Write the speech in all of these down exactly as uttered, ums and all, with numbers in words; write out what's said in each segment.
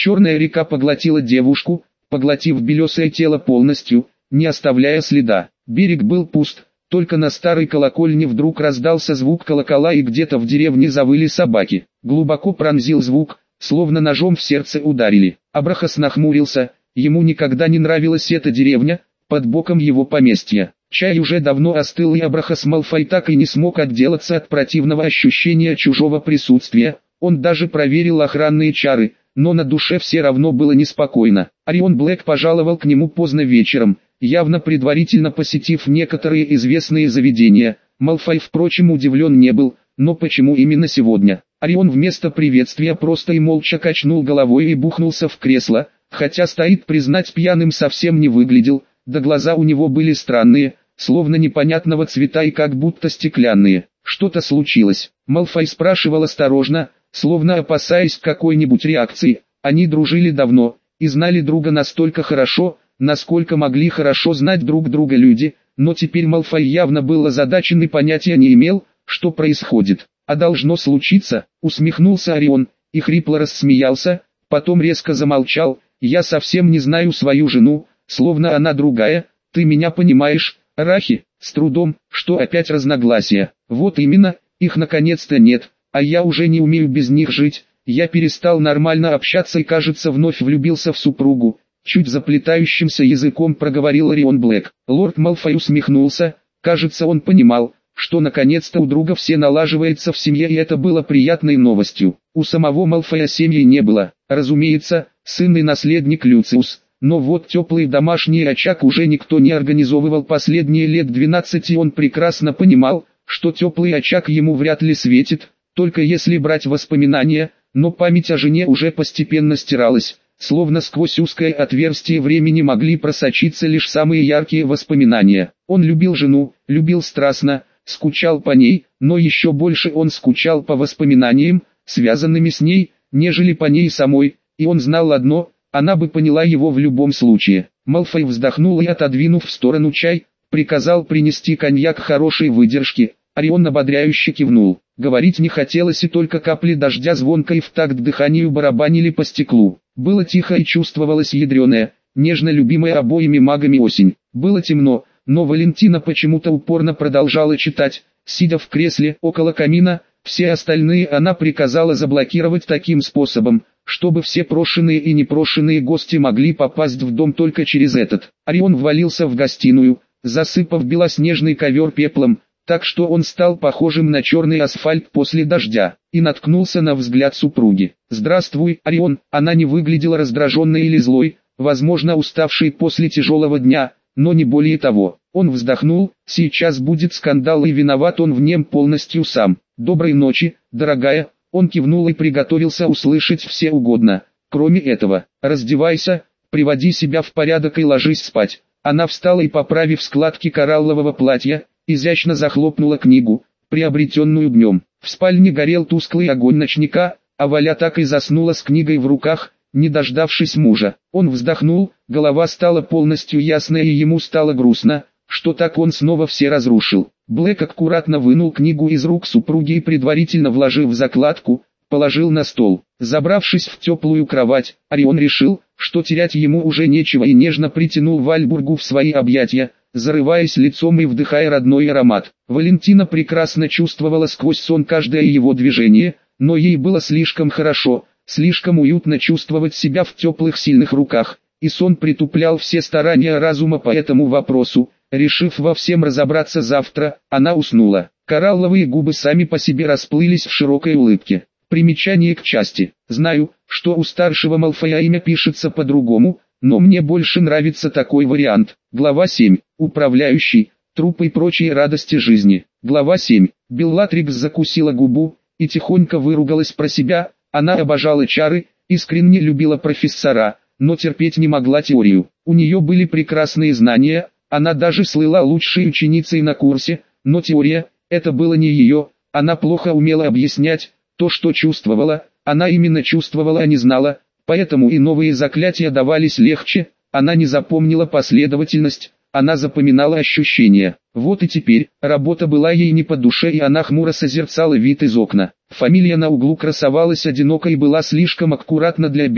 Черная река поглотила девушку, поглотив белесое тело полностью, не оставляя следа. Берег был пуст, только на старой колокольне вдруг раздался звук колокола и где-то в деревне завыли собаки. Глубоко пронзил звук, словно ножом в сердце ударили. Абрахас нахмурился, ему никогда не нравилась эта деревня, под боком его поместья. Чай уже давно остыл, и Абрахас Малфой так и не смог отделаться от противного ощущения чужого присутствия. Он даже проверил охранные чары, но на душе все равно было неспокойно. Орион Блэк пожаловал к нему поздно вечером, явно предварительно посетив некоторые известные заведения. Малфой, впрочем, удивлен не был, но почему именно сегодня? Орион вместо приветствия просто и молча качнул головой и бухнулся в кресло, хотя, стоит признать, пьяным совсем не выглядел, да глаза у него были странные, словно непонятного цвета и как будто стеклянные. Что-то случилось? Малфой спрашивал осторожно, словно опасаясь какой-нибудь реакции. Они дружили давно и знали друга настолько хорошо, насколько могли хорошо знать друг друга люди, но теперь Малфой явно был озадачен и понятия не имел, что происходит. «А должно случиться», — усмехнулся Орион, и хрипло рассмеялся, потом резко замолчал. «Я совсем не знаю свою жену, словно она другая, ты меня понимаешь, Рахи?» «С трудом, что опять разногласия?» «Вот именно, их наконец-то нет, а я уже не умею без них жить, я перестал нормально общаться и, кажется, вновь влюбился в супругу», чуть заплетающимся языком проговорил Орион Блэк. Лорд Малфой усмехнулся, кажется, он понимал, что наконец-то у друга все налаживается в семье, и это было приятной новостью. У самого Малфоя семьи не было, разумеется, сын и наследник Люциус, но вот теплый домашний очаг уже никто не организовывал последние лет двенадцать, и он прекрасно понимал, что теплый очаг ему вряд ли светит, только если брать воспоминания, но память о жене уже постепенно стиралась, словно сквозь узкое отверстие времени могли просочиться лишь самые яркие воспоминания. Он любил жену, любил страстно, скучал по ней, но еще больше он скучал по воспоминаниям, связанными с ней, нежели по ней самой, и он знал одно, она бы поняла его в любом случае. Малфой вздохнул и, отодвинув в сторону чай, приказал принести коньяк хорошей выдержки. Орион ободряюще кивнул. Говорить не хотелось, и только капли дождя звонко и в такт дыханию барабанили по стеклу. Было тихо и чувствовалась ядреная, нежно любимая обоими магами осень. Было темно, но Валентина почему-то упорно продолжала читать, сидя в кресле около камина. Все остальные она приказала заблокировать таким способом, чтобы все прошенные и непрошенные гости могли попасть в дом только через этот. Орион ввалился в гостиную, засыпав белоснежный ковер пеплом, так что он стал похожим на черный асфальт после дождя, и наткнулся на взгляд супруги. «Здравствуй, Орион». Она не выглядела раздраженной или злой, возможно, уставшей после тяжелого дня, но не более того. Он вздохнул, сейчас будет скандал, и виноват он в нем полностью сам. «Доброй ночи, дорогая». Он кивнул и приготовился услышать все угодно. «Кроме этого, раздевайся, приводи себя в порядок и ложись спать». Она встала и, поправив складки кораллового платья, изящно захлопнула книгу, приобретенную днем. В спальне горел тусклый огонь ночника, а Валя так и заснула с книгой в руках, не дождавшись мужа. Он вздохнул, голова стала полностью ясная, и ему стало грустно, что так он снова все разрушил. Блэк аккуратно вынул книгу из рук супруги и, предварительно вложив в закладку, положил на стол. Забравшись в теплую кровать, Орион решил, что терять ему уже нечего, и нежно притянул Вальбургу в свои объятия, зарываясь лицом и вдыхая родной аромат. Валентина прекрасно чувствовала сквозь сон каждое его движение, но ей было слишком хорошо, слишком уютно чувствовать себя в теплых сильных руках, и сон притуплял все старания разума по этому вопросу. Решив во всем разобраться завтра, она уснула. Коралловые губы сами по себе расплылись в широкой улыбке. Примечание к части. Знаю, что у старшего Малфоя имя пишется по-другому, но мне больше нравится такой вариант. Глава семь. Управляющий, труп и прочие радости жизни. Глава семь. Беллатрикс закусила губу и тихонько выругалась про себя. Она обожала чары, искренне любила профессора, но терпеть не могла теорию. У нее были прекрасные знания, она даже слыла лучшей ученицей на курсе, но теория – это было не ее. Она плохо умела объяснять то, что чувствовала, она именно чувствовала, а не знала, поэтому и новые заклятия давались легче. Она не запомнила последовательность, она запоминала ощущения. Вот и теперь, работа была ей не по душе, и она хмуро созерцала вид из окна. Фамилия на углу красовалась одиноко и была слишком аккуратна для Беллы.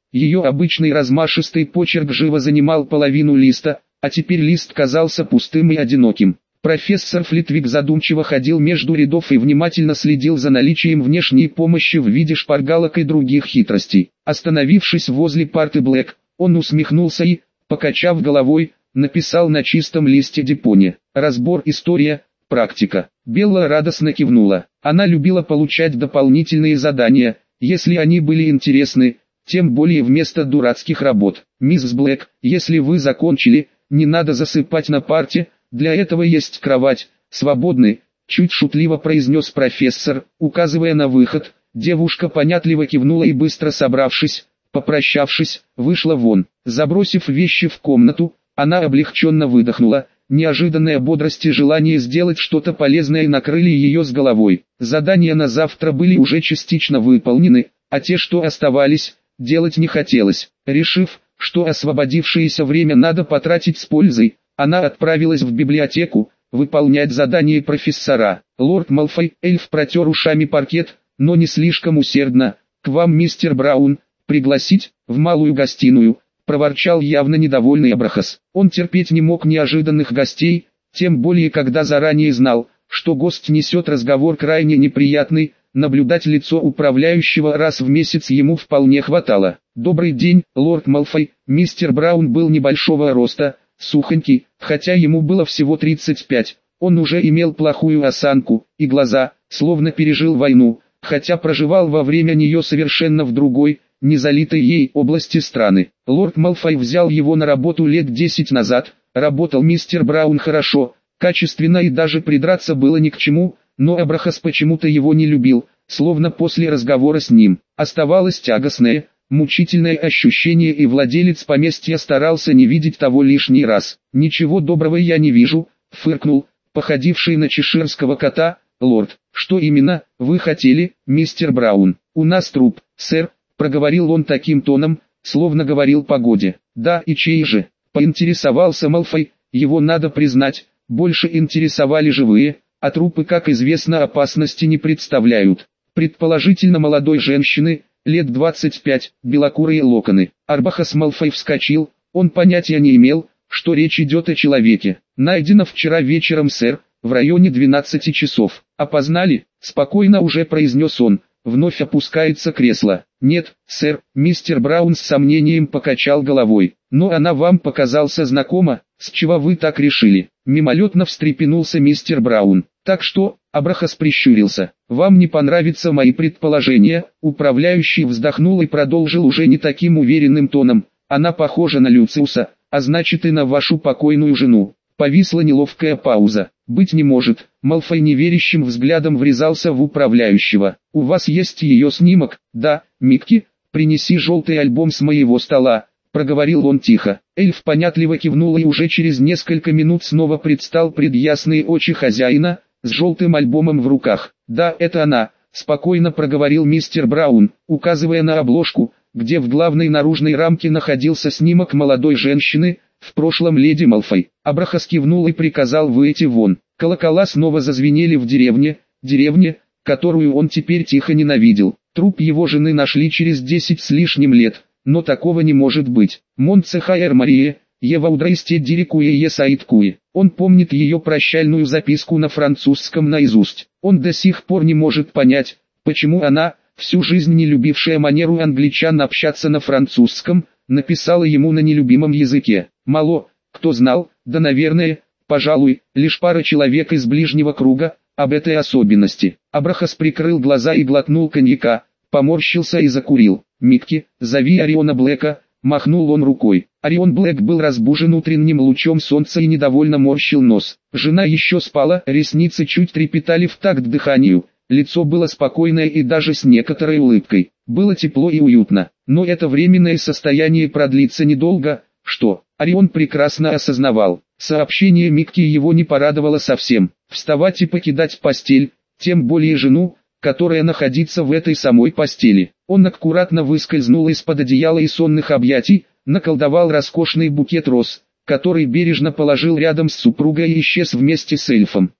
Ее обычный размашистый почерк живо занимал половину листа, а теперь лист казался пустым и одиноким. Профессор Флитвик задумчиво ходил между рядов и внимательно следил за наличием внешней помощи в виде шпаргалок и других хитростей. Остановившись возле парты Блэк, он усмехнулся и, покачав головой, написал на чистом листе Дипоне: «Разбор, история, практика». Белла радостно кивнула. Она любила получать дополнительные задания, если они были интересны, тем более вместо дурацких работ. «Мисс Блэк, если вы закончили, не надо засыпать на парте, для этого есть кровать, свободны», — чуть шутливо произнес профессор, указывая на выход. Девушка понятливо кивнула и, быстро собравшись, попрощавшись, вышла вон. Забросив вещи в комнату, она облегченно выдохнула. Неожиданная бодрость и желание сделать что-то полезное накрыли ее с головой. Задания на завтра были уже частично выполнены, а те, что оставались, делать не хотелось. Решив, что освободившееся время надо потратить с пользой, она отправилась в библиотеку, выполнять задание профессора. Лорд Малфой, эльф, протер ушами паркет, но не слишком усердно. «К вам, мистер Браун, пригласить, в малую гостиную», — проворчал явно недовольный Абрахас. Он терпеть не мог неожиданных гостей, тем более когда заранее знал, что гость несет разговор крайне неприятный. Наблюдать лицо управляющего раз в месяц ему вполне хватало. «Добрый день, лорд Малфой». Мистер Браун был небольшого роста, сухонький, хотя ему было всего тридцать пять. Он уже имел плохую осанку, и глаза, словно пережил войну, хотя проживал во время нее совершенно в другой, не залитой ей области страны. Лорд Малфой взял его на работу лет десять назад. Работал мистер Браун хорошо, качественно, и даже придраться было ни к чему, но Абрахас почему-то его не любил, словно после разговора с ним. Оставалось тягостное, мучительное ощущение, и владелец поместья старался не видеть того лишний раз. «Ничего доброго я не вижу», — фыркнул, походивший на чеширского кота, лорд. «Что именно вы хотели, мистер Браун?» «У нас труп, сэр», — проговорил он таким тоном, словно говорил погоде. «Да, и чей же?» — поинтересовался Малфой. Его, надо признать, больше интересовали живые, а трупы, как известно, опасности не представляют. Предположительно молодой женщины, лет двадцать пять, белокурые локоны. Арбахас Малфой вскочил, он понятия не имел, что речь идет о человеке. «Найдено вчера вечером, сэр, в районе двенадцати часов. Опознали?» — спокойно уже произнес он. Вновь опускается кресло. «Нет, сэр», — мистер Браун с сомнением покачал головой. «Но она вам показался знакома, с чего вы так решили?» Мимолетно встрепенулся мистер Браун. «Так что?» — Абрахас прищурился. «Вам не понравятся мои предположения?» Управляющий вздохнул и продолжил уже не таким уверенным тоном. «Она похожа на Люциуса, а значит и на вашу покойную жену». Повисла неловкая пауза. «Быть не может». Малфой неверящим взглядом врезался в управляющего. «У вас есть ее снимок?» «Да, Микки, принеси желтый альбом с моего стола», — проговорил он тихо. Эльф понятливо кивнул и уже через несколько минут снова предстал пред ясные очи хозяина, с желтым альбомом в руках. «Да, это она», — спокойно проговорил мистер Браун, указывая на обложку, где в главной наружной рамке находился снимок молодой женщины, в прошлом леди Малфой. Абрахас кивнул и приказал выйти вон. Колокола снова зазвенели в деревне, деревне, которую он теперь тихо ненавидел. Труп его жены нашли через десять с лишним лет, но такого не может быть. Монцехаэр Мария, Ева Удрайсте Дирикуе Есаиткуе. Он помнит ее прощальную записку на французском наизусть. Он до сих пор не может понять, почему она, всю жизнь не любившая манеру англичан общаться на французском, написала ему на нелюбимом языке. Мало, кто знал, да наверное, пожалуй, лишь пара человек из ближнего круга, об этой особенности. Абрахас прикрыл глаза и глотнул коньяка, поморщился и закурил. «Микки, зови Ориона Блэка», — махнул он рукой. Орион Блэк был разбужен утренним лучом солнца и недовольно морщил нос. Жена еще спала, ресницы чуть трепетали в такт дыханию, лицо было спокойное и даже с некоторой улыбкой. Было тепло и уютно, но это временное состояние продлится недолго, что Орион прекрасно осознавал. Сообщение Микки его не порадовало совсем. Вставать и покидать постель, тем более жену, которая находится в этой самой постели. Он аккуратно выскользнул из-под одеяла и сонных объятий, наколдовал роскошный букет роз, который бережно положил рядом с супругой и исчез вместе с эльфом.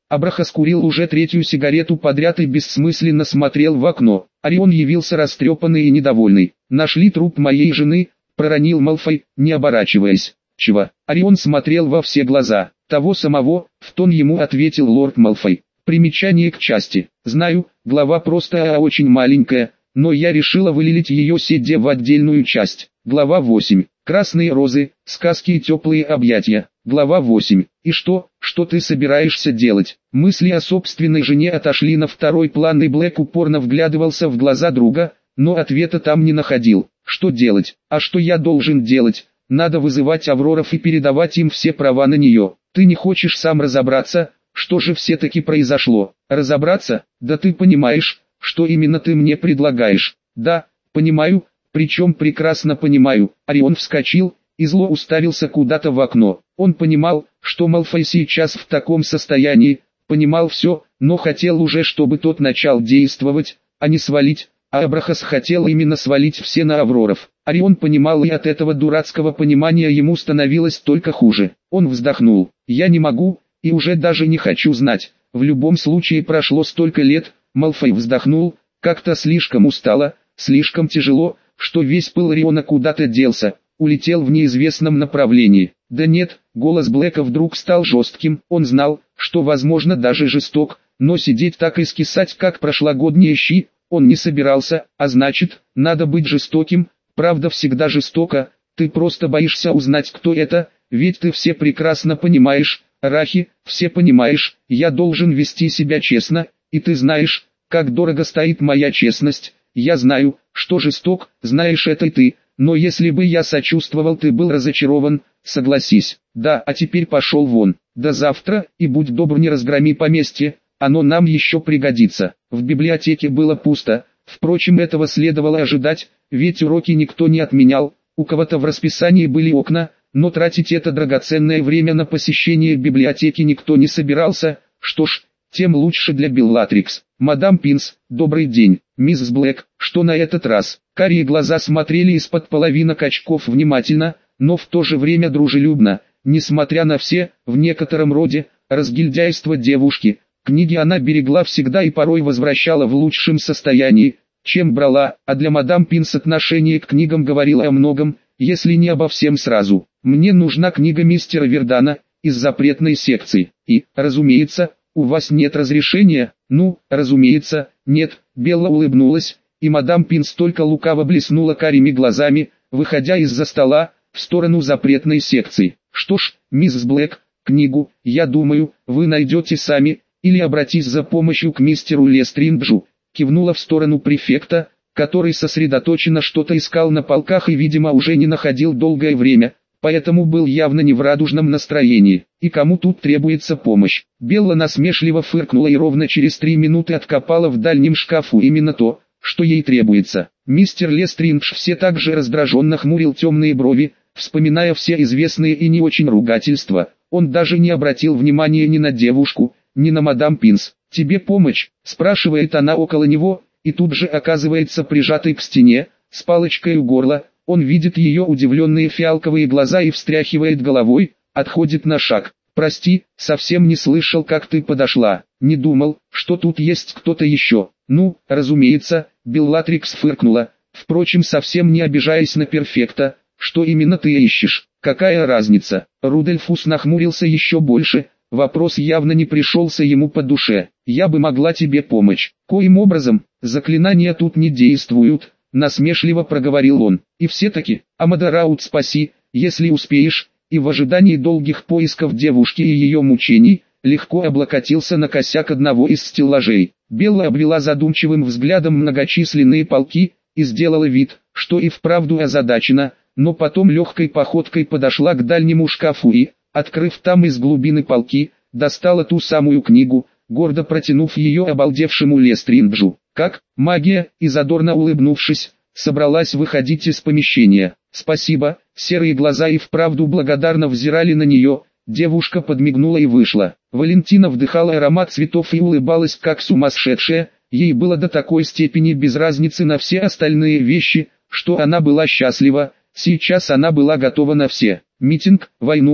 Абраха скурил уже третью сигарету подряд и бессмысленно смотрел в окно. Орион явился растрепанный и недовольный. «Нашли труп моей жены», — проронил Малфой, не оборачиваясь. «Чего?» Орион смотрел во все глаза. «Того самого», — в тон ему ответил лорд Малфой. Примечание к части. Знаю, глава просто а очень маленькая, но я решила вылилить ее седе в отдельную часть. Глава восемь. Красные розы, сказки и теплые объятия. Глава восемь. И что, что ты собираешься делать? Мысли о собственной жене отошли на второй план, и Блэк упорно вглядывался в глаза друга, но ответа там не находил. Что делать? А что я должен делать? Надо вызывать Авроров и передавать им все права на нее. Ты не хочешь сам разобраться, что же все-таки произошло? Разобраться? Да ты понимаешь, что именно ты мне предлагаешь? Да, понимаю, причем прекрасно понимаю. Орион вскочил и зло уставился куда-то в окно. Он понимал, что Малфой сейчас в таком состоянии, понимал все, но хотел уже, чтобы тот начал действовать, а не свалить. А Абрахас хотел именно свалить все на Авроров. Орион понимал, и от этого дурацкого понимания ему становилось только хуже. Он вздохнул. «Я не могу, и уже даже не хочу знать. В любом случае прошло столько лет». Малфой вздохнул, как-то слишком устало, слишком тяжело, что весь пыл Ориона куда-то делся, улетел в неизвестном направлении. Да нет, голос Блэка вдруг стал жестким. Он знал, что возможно даже жесток, но сидеть так и скисать, как прошлогодние щи, он не собирался, а значит, надо быть жестоким. Правда всегда жестока, ты просто боишься узнать, кто это, ведь ты все прекрасно понимаешь, Рахи, все понимаешь, я должен вести себя честно, и ты знаешь, как дорого стоит моя честность. Я знаю, что жесток, знаешь это и ты, но если бы я сочувствовал, ты был разочарован, согласись. Да, а теперь пошел вон, до завтра, и будь добр, не разгроми поместье, оно нам еще пригодится. В библиотеке было пусто, впрочем, этого следовало ожидать, ведь уроки никто не отменял, у кого-то в расписании были окна, но тратить это драгоценное время на посещение библиотеки никто не собирался. Что ж, тем лучше для Беллатрикс. «Мадам Пинс, добрый день, мисс Блэк, что на этот раз?» Карие глаза смотрели из-под половинок очков внимательно, но в то же время дружелюбно, несмотря на все, в некотором роде, разгильдяйство девушки. Книги она берегла всегда и порой возвращала в лучшем состоянии, чем брала, а для мадам Пинс отношение к книгам говорило о многом, если не обо всем сразу. «Мне нужна книга мистера Вердана, из запретной секции, и, разумеется, у вас нет разрешения?» «Ну, разумеется, нет», Белла улыбнулась, и мадам Пинс только лукаво блеснула карими глазами, выходя из-за стола, в сторону запретной секции. «Что ж, мисс Блэк, книгу, я думаю, вы найдете сами, или обратись за помощью к мистеру Лестринджу», кивнула в сторону префекта, который сосредоточенно что-то искал на полках и, видимо, уже не находил долгое время, поэтому был явно не в радужном настроении. «И кому тут требуется помощь?» Белла насмешливо фыркнула и ровно через три минуты откопала в дальнем шкафу именно то, что ей требуется. Мистер Лестриндж все так же раздраженно хмурил темные брови, вспоминая все известные и не очень ругательства. Он даже не обратил внимания ни на девушку, ни на мадам Пинс. «Тебе помощь?» – спрашивает она около него, и тут же оказывается прижатой к стене, с палочкой у горла. Он видит ее удивленные фиалковые глаза и встряхивает головой, отходит на шаг. «Прости, совсем не слышал, как ты подошла, не думал, что тут есть кто-то еще». «Ну, разумеется», Беллатрикс фыркнула, впрочем совсем не обижаясь на перфекта. «Что именно ты ищешь? Какая разница?» Рудольфус нахмурился еще больше, вопрос явно не пришелся ему по душе. «Я бы могла тебе помочь. Коим образом? Заклинания тут не действуют», насмешливо проговорил он. «И все-таки, Амадараут, спаси, если успеешь», и в ожидании долгих поисков девушки и ее мучений, легко облокотился на косяк одного из стеллажей. Белла обвела задумчивым взглядом многочисленные полки, и сделала вид, что и вправду озадачена, но потом легкой походкой подошла к дальнему шкафу и, открыв там из глубины полки, достала ту самую книгу, гордо протянув ее обалдевшему Лестринджу. «Как, магия?» И задорно улыбнувшись, собралась выходить из помещения. «Спасибо», серые глаза и вправду благодарно взирали на нее. Девушка подмигнула и вышла. Валентина вдыхала аромат цветов и улыбалась как сумасшедшая. Ей было до такой степени без разницы на все остальные вещи, что она была счастлива. Сейчас она была готова на все. Митинг, войну,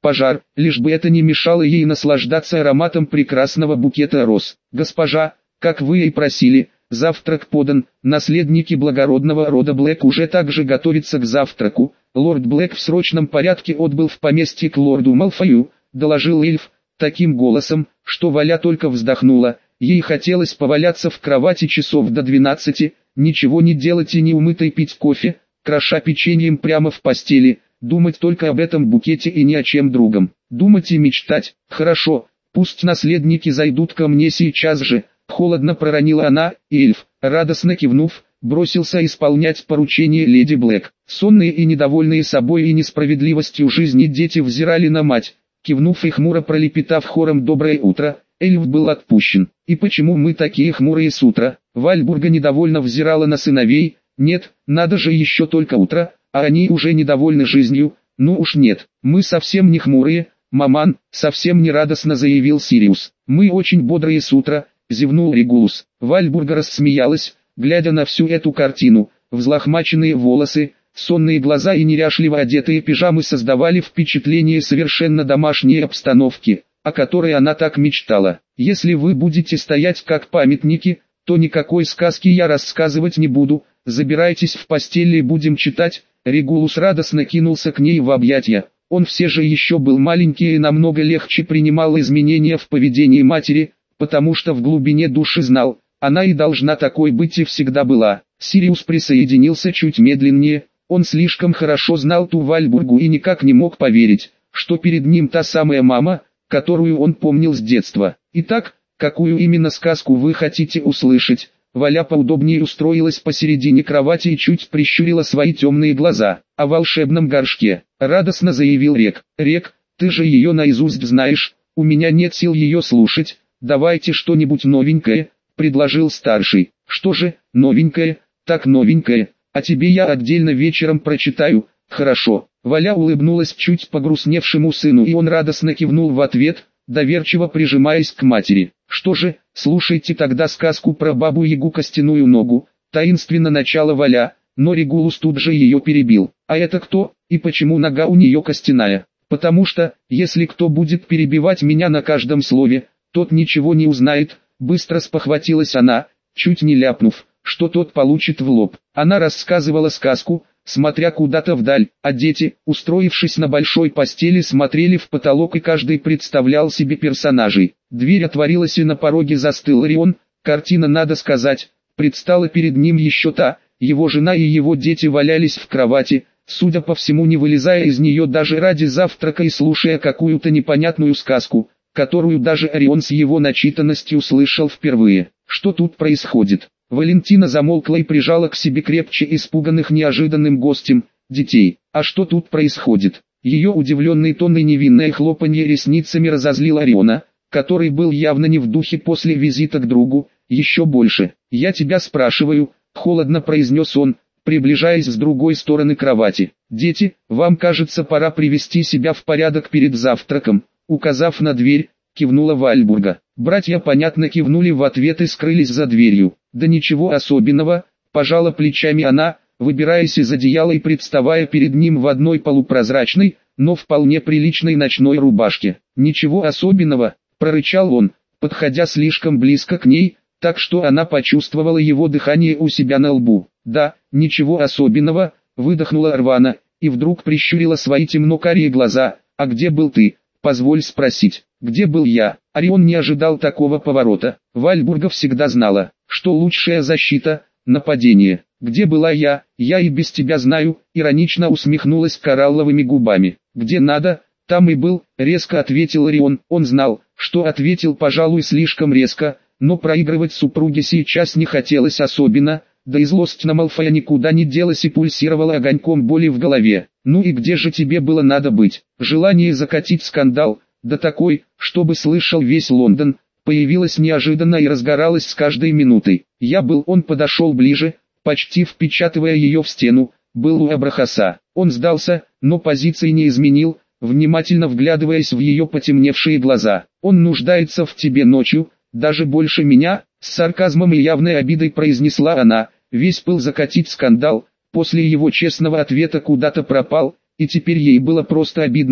пожар, лишь бы это не мешало ей наслаждаться ароматом прекрасного букета роз. «Госпожа, как вы и просили, завтрак подан, наследники благородного рода Блэк уже также готовятся к завтраку». Лорд Блэк в срочном порядке отбыл в поместье к лорду Малфою, доложил эльф, таким голосом, что Валя только вздохнула. Ей хотелось поваляться в кровати часов до двенадцати, ничего не делать и не умытой пить кофе, кроша печеньем прямо в постели, думать только об этом букете и ни о чем другом. Думать и мечтать. Хорошо, пусть наследники зайдут ко мне сейчас же, холодно проронила она, и эльф, радостно кивнув, бросился исполнять поручение леди Блэк. Сонные и недовольные собой и несправедливостью жизни дети взирали на мать, кивнув и хмуро пролепетав хором «доброе утро», эльф был отпущен. «И почему мы такие хмурые с утра?» Вальбурга недовольно взирала на сыновей. «Нет, надо же еще только утро, а они уже недовольны жизнью». «Ну уж нет, мы совсем не хмурые, маман», совсем не радостно заявил Сириус. «Мы очень бодрые с утра», зевнул Регулус. Вальбурга рассмеялась, глядя на всю эту картину. Взлохмаченные волосы, сонные глаза и неряшливо одетые пижамы создавали впечатление совершенно домашней обстановки, о которой она так мечтала. «Если вы будете стоять как памятники, то никакой сказки я рассказывать не буду, забирайтесь в постель и будем читать». Регулус радостно кинулся к ней в объятия. Он все же еще был маленький и намного легче принимал изменения в поведении матери, потому что в глубине души знал, она и должна такой быть и всегда была. Сириус присоединился чуть медленнее, он слишком хорошо знал ту Вальбургу и никак не мог поверить, что перед ним та самая мама, которую он помнил с детства. «Итак, какую именно сказку вы хотите услышать?» Валя поудобнее устроилась посередине кровати и чуть прищурила свои темные глаза. «О волшебном горшке», — радостно заявил Рек. «Рек, ты же ее наизусть знаешь, у меня нет сил ее слушать, давайте что-нибудь новенькое», — предложил старший. «Что же, новенькое, так новенькое, а тебе я отдельно вечером прочитаю». «Хорошо». Валя улыбнулась чуть погрустневшему сыну, и он радостно кивнул в ответ, доверчиво прижимаясь к матери. «Что же, слушайте тогда сказку про бабу-ягу костяную ногу», таинственно начала Валя, но Регулус тут же ее перебил. «А это кто, и почему нога у нее костяная?» «Потому что, если кто будет перебивать меня на каждом слове, тот ничего не узнает», быстро спохватилась она, чуть не ляпнув, что тот получит в лоб. Она рассказывала сказку, смотря куда-то вдаль, а дети, устроившись на большой постели, смотрели в потолок и каждый представлял себе персонажей. Дверь отворилась и на пороге застыл Орион, картина, надо сказать, предстала перед ним еще та, его жена и его дети валялись в кровати, судя по всему не вылезая из нее даже ради завтрака и слушая какую-то непонятную сказку, которую даже Орион с его начитанностью слышал впервые. Что тут происходит? Валентина замолкла и прижала к себе крепче испуганных неожиданным гостем, детей. А что тут происходит? Ее удивленный тон и невинное хлопанье ресницами разозлил Ориона, который был явно не в духе после визита к другу, еще больше. «Я тебя спрашиваю», — холодно произнес он, приближаясь с другой стороны кровати. «Дети, вам кажется, пора привести себя в порядок перед завтраком», указав на дверь, кивнула Вальбурга. Братья понятно кивнули в ответ и скрылись за дверью. «Да ничего особенного», — пожала плечами она, выбираясь из одеяла и представая перед ним в одной полупрозрачной, но вполне приличной ночной рубашке. «Ничего особенного», — прорычал он, подходя слишком близко к ней, так что она почувствовала его дыхание у себя на лбу. «Да, ничего особенного», — выдохнула рвано, и вдруг прищурила свои темно-карие глаза. «А где был ты? Позволь спросить, где был я?» Орион не ожидал такого поворота. Вальбурга всегда знала, что лучшая защита — нападение. «Где была я? Я и без тебя знаю», — иронично усмехнулась коралловыми губами. «Где надо, там и был», — резко ответил Орион. Он знал, что ответил, пожалуй, слишком резко, но проигрывать супруге сейчас не хотелось особенно, да и злость на Малфоя никуда не делась и пульсировала огоньком боли в голове. «Ну и где же тебе было надо быть?» Желание закатить скандал, да такой, чтобы слышал весь Лондон, появилось неожиданно и разгоралось с каждой минутой. «Я был». Он подошел ближе, почти впечатывая ее в стену, был у Абрахаса. Он сдался, но позиции не изменил, внимательно вглядываясь в ее потемневшие глаза. «Он нуждается в тебе ночью, даже больше меня», с сарказмом и явной обидой произнесла она. Весь пыл закатить скандал, после его честного ответа куда-то пропал, и теперь ей было просто обидно,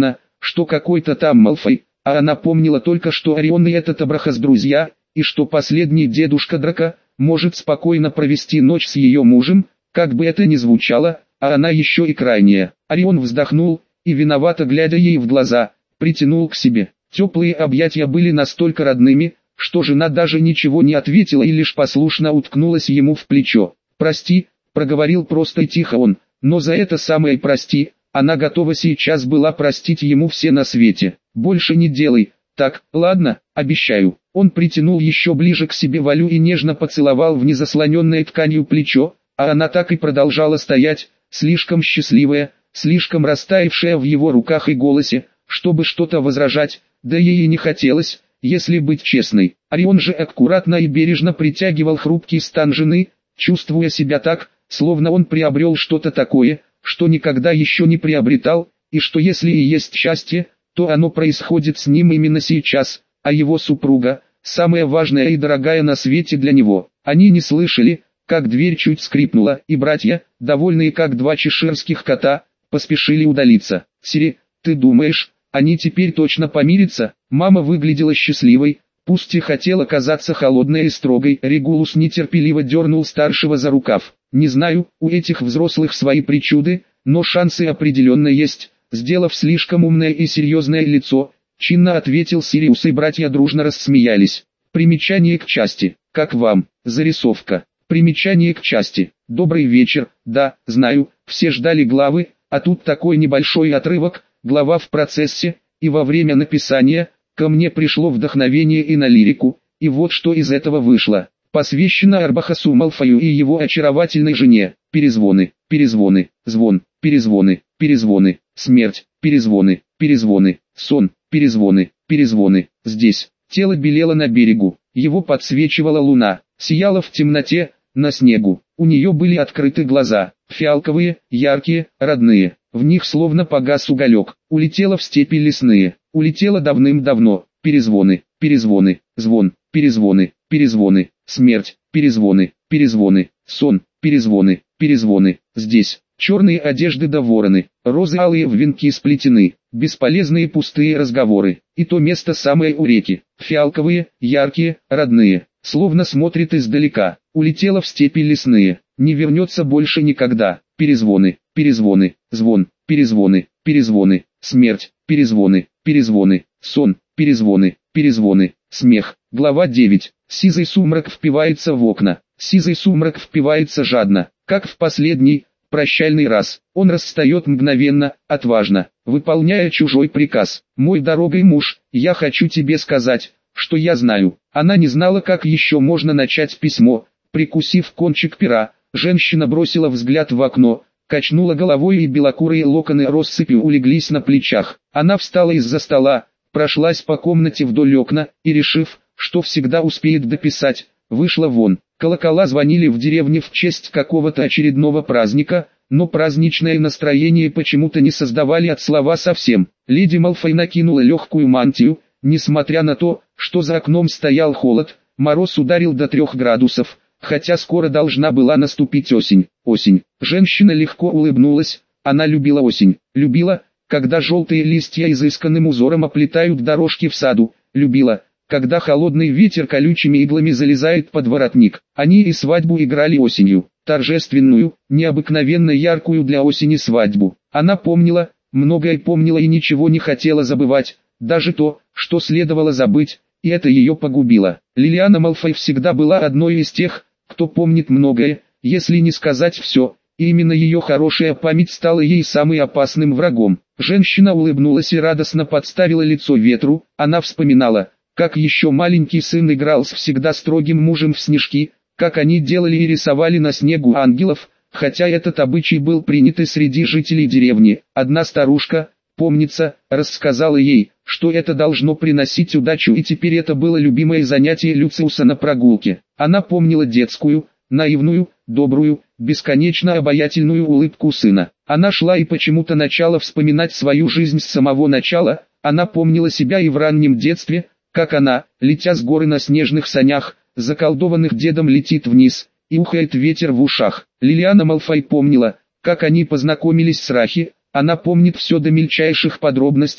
что какой-то там Малфой, а она помнила только, что Орион и этот Абрахас друзья, и что последний дедушка Драко может спокойно провести ночь с ее мужем, как бы это ни звучало, а она еще и крайняя. Орион вздохнул, и виновато глядя ей в глаза, притянул к себе. Теплые объятия были настолько родными, что жена даже ничего не ответила и лишь послушно уткнулась ему в плечо. «Прости», — проговорил просто и тихо он, но за это самое «прости», она готова сейчас была простить ему все на свете. «Больше не делай, так, ладно, обещаю». Он притянул еще ближе к себе Валю и нежно поцеловал в незаслоненное тканью плечо, а она так и продолжала стоять, слишком счастливая, слишком растаявшая в его руках и голосе, чтобы что-то возражать, да ей и не хотелось, если быть честной. Орион же аккуратно и бережно притягивал хрупкий стан жены, чувствуя себя так, словно он приобрел что-то такое, что никогда еще не приобретал, и что если и есть счастье, то оно происходит с ним именно сейчас, а его супруга – самая важная и дорогая на свете для него. Они не слышали, как дверь чуть скрипнула, и братья, довольные как два чеширских кота, поспешили удалиться. «Сири, ты думаешь, они теперь точно помирятся?» Мама выглядела счастливой, пусть и хотела казаться холодной и строгой. Регулус нетерпеливо дернул старшего за рукав. «Не знаю, у этих взрослых свои причуды, но шансы определенно есть», сделав слишком умное и серьезное лицо, чинно ответил Сириус, и братья дружно рассмеялись. Примечание к части. Как вам, зарисовка? Примечание к части. Добрый вечер. Да, знаю, все ждали главы, а тут такой небольшой отрывок, глава в процессе, и во время написания, ко мне пришло вдохновение и на лирику, и вот что из этого вышло. Посвящено Арбахасу Малфою и его очаровательной жене. Перезвоны, перезвоны, звон, перезвоны, перезвоны, смерть, перезвоны, перезвоны, сон, перезвоны, перезвоны. Здесь, тело белело на берегу, его подсвечивала луна, сияла в темноте, на снегу. У нее были открыты глаза, фиалковые, яркие, родные. В них словно погас уголек. Улетела в степи лесные, улетела давным-давно. Перезвоны, перезвоны, звон, перезвоны, перезвоны, смерть, перезвоны, перезвоны, сон, перезвоны, перезвоны. Здесь, черные одежды да вороны, розы алые в венки сплетены, бесполезные пустые разговоры. И то место самое у реки, фиалковые, яркие, родные, словно смотрит издалека. Улетела в степи лесные, не вернется больше никогда. Перезвоны, перезвоны, звон, перезвоны, перезвоны, смерть, перезвоны, перезвоны, сон, перезвоны, перезвоны, смех. Глава девять. Сизый сумрак впивается в окна, сизый сумрак впивается жадно, как в последний, прощальный раз. Он расстает мгновенно, отважно, выполняя чужой приказ. «Мой дорогой муж, я хочу тебе сказать, что я знаю». Она не знала, как еще можно начать письмо. Прикусив кончик пера, женщина бросила взгляд в окно, качнула головой, и белокурые локоны россыпью улеглись на плечах. Она встала из-за стола, прошлась по комнате вдоль окна, и, решив, что всегда успеет дописать, вышла вон. Колокола звонили в деревне в честь какого-то очередного праздника, но праздничное настроение почему-то не создавали от слова совсем. Леди Малфой накинула легкую мантию, несмотря на то, что за окном стоял холод, мороз ударил до трех градусов, хотя скоро должна была наступить осень. Осень. Женщина легко улыбнулась, она любила осень, любила, когда желтые листья изысканным узором оплетают дорожки в саду, любила, когда холодный ветер колючими иглами залезает под воротник. Они и свадьбу играли осенью, торжественную, необыкновенно яркую для осени свадьбу. Она помнила, многое помнила и ничего не хотела забывать, даже то, что следовало забыть, и это ее погубило. Лилиана Малфой всегда была одной из тех, кто помнит многое, если не сказать все, и именно ее хорошая память стала ей самым опасным врагом. Женщина улыбнулась и радостно подставила лицо ветру. Она вспоминала, как еще маленький сын играл с всегда строгим мужем в снежки, как они делали и рисовали на снегу ангелов, хотя этот обычай был принят и среди жителей деревни. Одна старушка, помнится, рассказала ей, что это должно приносить удачу, и теперь это было любимое занятие Люциуса на прогулке. Она помнила детскую, наивную, добрую, бесконечно обаятельную улыбку сына. Она шла и почему-то начала вспоминать свою жизнь с самого начала. Она помнила себя и в раннем детстве, как она, летя с горы на снежных санях, заколдованных дедом, летит вниз, и ухает ветер в ушах. Лилиана Малфой помнила, как они познакомились с Рахи. Она помнит все до мельчайших подробностей,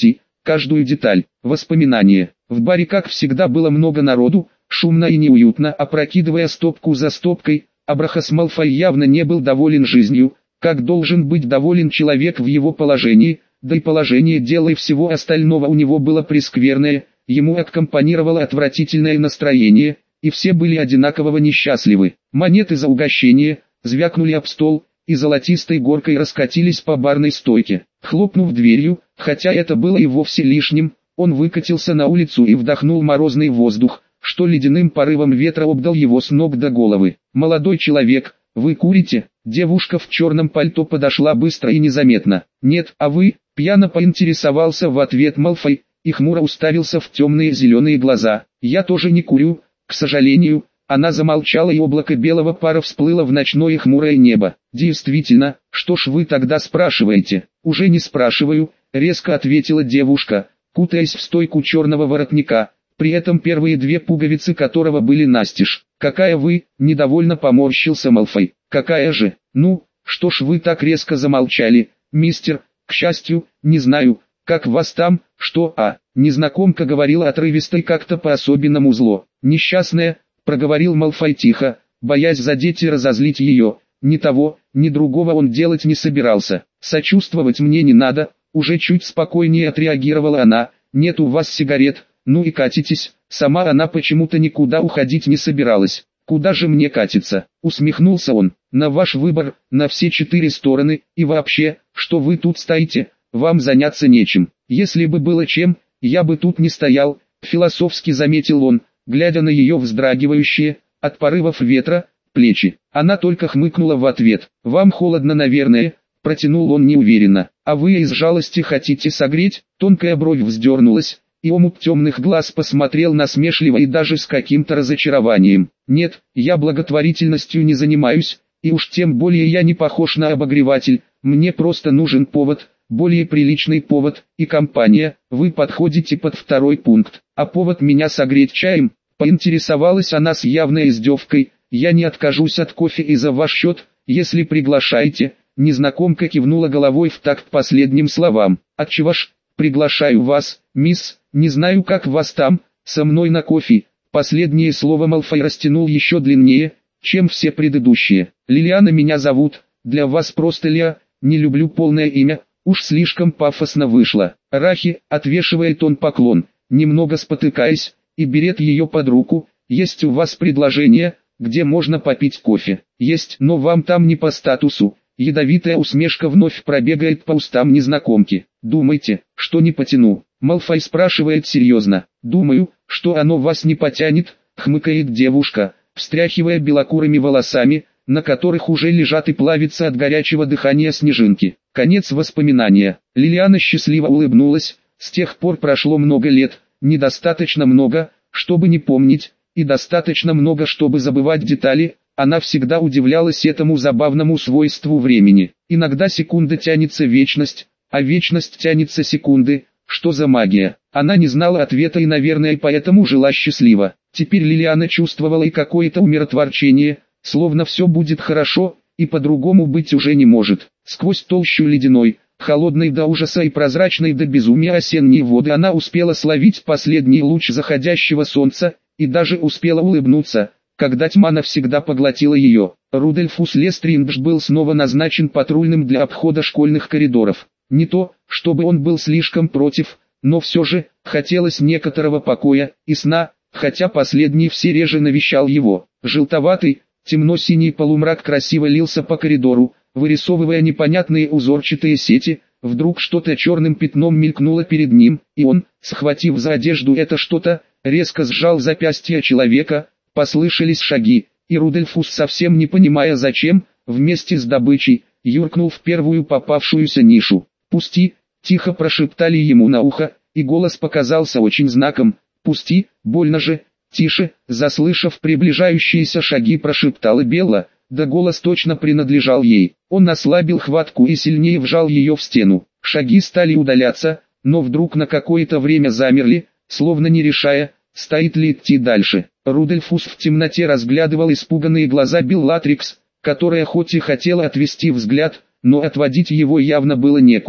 каждую деталь, воспоминание. В баре как всегда было много народу, шумно и неуютно, опрокидывая стопку за стопкой. Абрахас Малфой явно не был доволен жизнью, как должен быть доволен человек в его положении, да и положение дела и всего остального у него было прескверное, ему аккомпанировало отвратительное настроение, и все были одинаково несчастливы. Монеты за угощение звякнули об стол, и золотистой горкой раскатились по барной стойке. Хлопнув дверью, хотя это было и вовсе лишним, он выкатился на улицу и вдохнул морозный воздух, что ледяным порывом ветра обдал его с ног до головы. «Молодой человек, вы курите?» Девушка в черном пальто подошла быстро и незаметно. «Нет, а вы?» — пьяно поинтересовался в ответ Малфой, и хмуро уставился в темные зеленые глаза. «Я тоже не курю, к сожалению». Она замолчала, и облако белого пара всплыло в ночное хмурое небо. «Действительно, что ж вы тогда спрашиваете?» «Уже не спрашиваю», — резко ответила девушка, кутаясь в стойку черного воротника, при этом первые две пуговицы которого были настежь. «Какая вы?» — недовольно поморщился Малфой. «Какая же? Ну, что ж вы так резко замолчали, мистер? К счастью, не знаю, как вас там, что, а?» Незнакомка говорила отрывисто и как-то по-особенному зло. «Несчастная», — проговорил Малфой тихо, боясь задеть и разозлить ее. Ни того, ни другого он делать не собирался. «Сочувствовать мне не надо», — уже чуть спокойнее отреагировала она. «Нет у вас сигарет, ну и катитесь». Сама она почему-то никуда уходить не собиралась. «Куда же мне катиться?» — усмехнулся он. «На ваш выбор, на все четыре стороны, и вообще, что вы тут стоите, вам заняться нечем. Если бы было чем, я бы тут не стоял», — философски заметил он, глядя на ее вздрагивающие, от порывов ветра, плечи. Она только хмыкнула в ответ. «Вам холодно, наверное», — протянул он неуверенно. «А вы из жалости хотите согреть?» Тонкая бровь вздернулась, и омут темных глаз посмотрел насмешливо и даже с каким-то разочарованием. «Нет, я благотворительностью не занимаюсь, и уж тем более я не похож на обогреватель, мне просто нужен повод, более приличный повод, и компания. Вы подходите под второй пункт, а повод меня согреть чаем?» Поинтересовалась она с явной издевкой. «Я не откажусь от кофе и за ваш счет, если приглашаете». Незнакомка кивнула головой в такт последним словам. «Отчего ж, приглашаю вас, мисс, не знаю как вас там, со мной на кофе». Последнее слово Малфой растянул еще длиннее, чем все предыдущие. «Лилиана меня зовут, для вас просто Лиа, не люблю полное имя, уж слишком пафосно вышло». Рахи, отвешивает он поклон, немного спотыкаясь, и берет ее под руку. «Есть у вас предложение, где можно попить кофе?» «Есть, но вам там не по статусу». Ядовитая усмешка вновь пробегает по устам незнакомки. «Думаете, что не потяну?» Малфой спрашивает серьезно. «Думаю, что оно вас не потянет», — хмыкает девушка, встряхивая белокурыми волосами, на которых уже лежат и плавятся от горячего дыхания снежинки. Конец воспоминания. Лилиана счастливо улыбнулась. С тех пор прошло много лет, недостаточно много, чтобы не помнить, и достаточно много, чтобы забывать детали. Она всегда удивлялась этому забавному свойству времени. Иногда секунда тянется в вечность, а вечность тянется секунды. Что за магия? Она не знала ответа и, наверное, поэтому жила счастливо. Теперь Лилиана чувствовала и какое-то умиротворение, словно все будет хорошо, и по-другому быть уже не может. Сквозь толщу ледяной, холодной до ужаса и прозрачной до безумия осенней воды она успела словить последний луч заходящего солнца, и даже успела улыбнуться, когда тьма навсегда поглотила ее. Рудольфус Лестриндж был снова назначен патрульным для обхода школьных коридоров. Не то, чтобы он был слишком против, но все же, хотелось некоторого покоя и сна, хотя последний все реже навещал его. Желтоватый, темно-синий полумрак красиво лился по коридору, вырисовывая непонятные узорчатые сети. Вдруг что-то черным пятном мелькнуло перед ним, и он, схватив за одежду это что-то, резко сжал запястье человека. Послышались шаги, и Рудольфус, совсем не понимая зачем, вместе с добычей, юркнул в первую попавшуюся нишу. «Пусти!» — тихо прошептали ему на ухо, и голос показался очень знаком. «Пусти, больно же!» «Тише!» — заслышав приближающиеся шаги, прошептала Белла, да голос точно принадлежал ей. Он ослабил хватку и сильнее вжал ее в стену. Шаги стали удаляться, но вдруг на какое-то время замерли, словно не решая, стоит ли идти дальше. Рудольфус в темноте разглядывал испуганные глаза Беллатрикс, которая хоть и хотела отвести взгляд, но отводить его явно было некуда.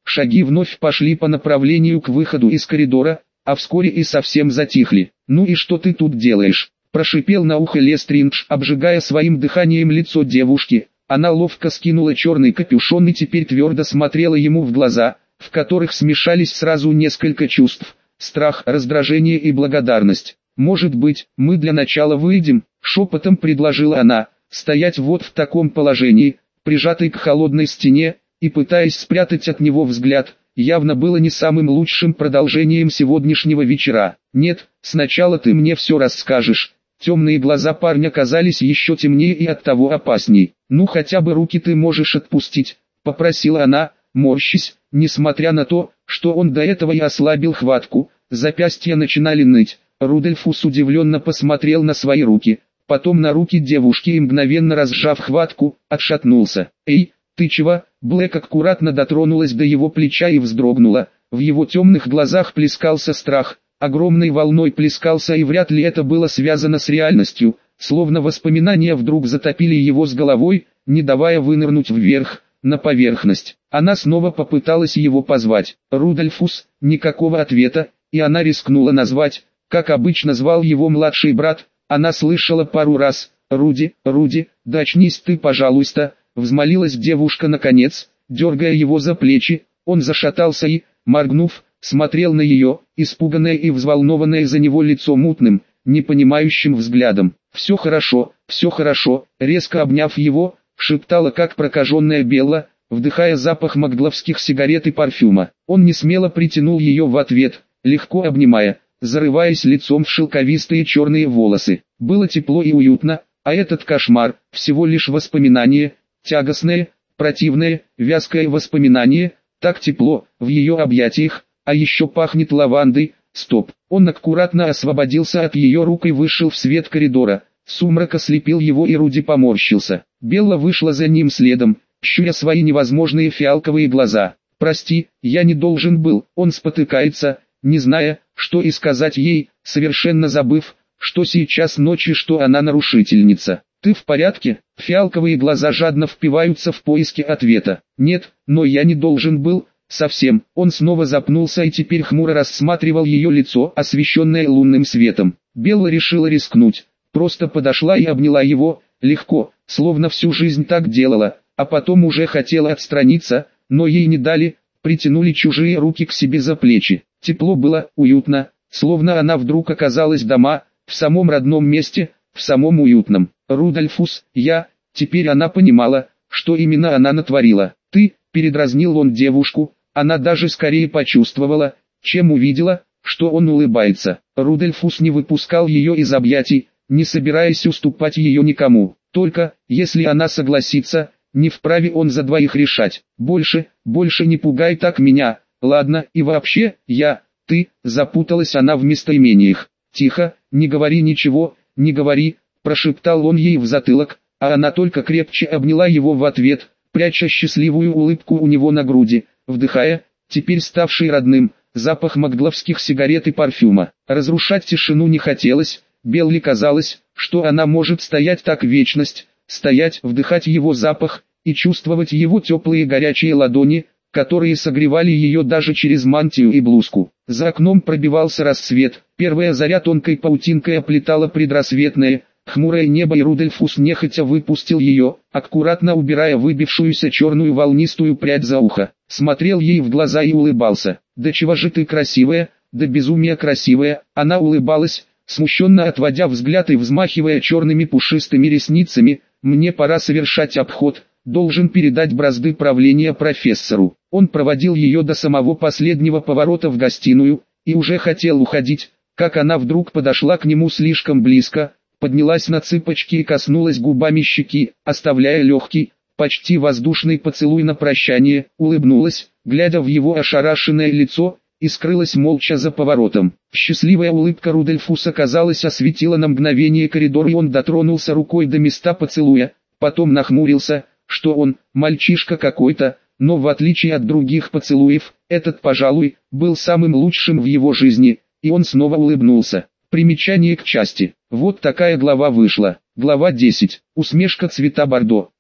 Шаги вновь пошли по направлению к выходу из коридора, а вскоре и совсем затихли. «Ну и что ты тут делаешь?» – прошипел на ухо Лестриндж, обжигая своим дыханием лицо девушки. Она ловко скинула черный капюшон и теперь твердо смотрела ему в глаза, в которых смешались сразу несколько чувств – страх, раздражение и благодарность. «Может быть, мы для начала выйдем?» – шепотом предложила она. Стоять вот в таком положении, прижатой к холодной стене, и пытаясь спрятать от него взгляд, явно было не самым лучшим продолжением сегодняшнего вечера. «Нет, сначала ты мне все расскажешь». Темные глаза парня казались еще темнее и оттого опасней. «Ну хотя бы руки ты можешь отпустить», — попросила она, морщись, несмотря на то, что он до этого и ослабил хватку, запястья начинали ныть. Рудольфус удивленно посмотрел на свои руки, потом на руки девушки и мгновенно разжав хватку, отшатнулся. «Эй, ты чего?» Блэк аккуратно дотронулась до его плеча и вздрогнула. В его темных глазах плескался страх, огромной волной плескался, и вряд ли это было связано с реальностью, словно воспоминания вдруг затопили его с головой, не давая вынырнуть вверх, на поверхность. Она снова попыталась его позвать. Рудольфус, никакого ответа, и она рискнула назвать, как обычно звал его младший брат. Она слышала пару раз: «Руди, Руди, да очнись ты, пожалуйста», взмолилась девушка наконец, дергая его за плечи. Он зашатался и, моргнув, смотрел на ее, испуганное и взволнованное за него лицо мутным, непонимающим взглядом. «Все хорошо, все хорошо», резко обняв его, шептала как прокаженная Белла, вдыхая запах макгловских сигарет и парфюма. Он несмело притянул ее в ответ, легко обнимая, зарываясь лицом в шелковистые черные волосы. Было тепло и уютно, а этот кошмар – всего лишь воспоминание, тягостное, противное, вязкое воспоминание. Так тепло, в ее объятиях, а еще пахнет лавандой. Стоп. Он аккуратно освободился от ее рук и вышел в свет коридора. Сумрак ослепил его, и Руди поморщился. Белла вышла за ним следом, щуря свои невозможные фиалковые глаза. «Прости, я не должен был». Он спотыкается, не зная, что и сказать ей, совершенно забыв, что сейчас ночь и что она нарушительница. «Ты в порядке?» Фиалковые глаза жадно впиваются в поиски ответа. «Нет, но я не должен был, совсем». Он снова запнулся и теперь хмуро рассматривал ее лицо, освещенное лунным светом. Белла решила рискнуть, просто подошла и обняла его, легко, словно всю жизнь так делала, а потом уже хотела отстраниться, но ей не дали, притянули чужие руки к себе за плечи. Тепло было, уютно, словно она вдруг оказалась дома, в самом родном месте, в самом уютном. «Рудольфус, я...» Теперь она понимала, что именно она натворила. «Ты...» — передразнил он девушку, она даже скорее почувствовала, чем увидела, что он улыбается. Рудольфус не выпускал ее из объятий, не собираясь уступать ее никому. Только, если она согласится, не вправе он за двоих решать. «Больше, больше не пугай так меня, ладно, и вообще, я, ты...» Запуталась она в местоимениях. «Тихо, не говори ничего, не говори», прошептал он ей в затылок, а она только крепче обняла его в ответ, пряча счастливую улыбку у него на груди, вдыхая, теперь ставший родным, запах макгловских сигарет и парфюма. Разрушать тишину не хотелось. Белле казалось, что она может стоять так вечность, стоять, вдыхать его запах и чувствовать его теплые горячие ладони, которые согревали ее даже через мантию и блузку. За окном пробивался рассвет, первая заря тонкой паутинкой оплетала предрассветное, хмурое небо, и Рудольфус нехотя выпустил ее, аккуратно убирая выбившуюся черную волнистую прядь за ухо. Смотрел ей в глаза и улыбался. «Да чего же ты красивая, да безумие красивая!» Она улыбалась, смущенно отводя взгляд и взмахивая черными пушистыми ресницами. «Мне пора совершать обход, должен передать бразды правления профессору». Он проводил ее до самого последнего поворота в гостиную, и уже хотел уходить, как она вдруг подошла к нему слишком близко, поднялась на цыпочки и коснулась губами щеки, оставляя легкий, почти воздушный поцелуй на прощание, улыбнулась, глядя в его ошарашенное лицо, и скрылась молча за поворотом. Счастливая улыбка Рудольфуса, казалось, осветила на мгновение коридор, и он дотронулся рукой до места поцелуя, потом нахмурился, что он, мальчишка какой-то, но в отличие от других поцелуев, этот, пожалуй, был самым лучшим в его жизни, и он снова улыбнулся. Примечание к части. Вот такая глава вышла. Глава десять. Усмешка цвета бордо.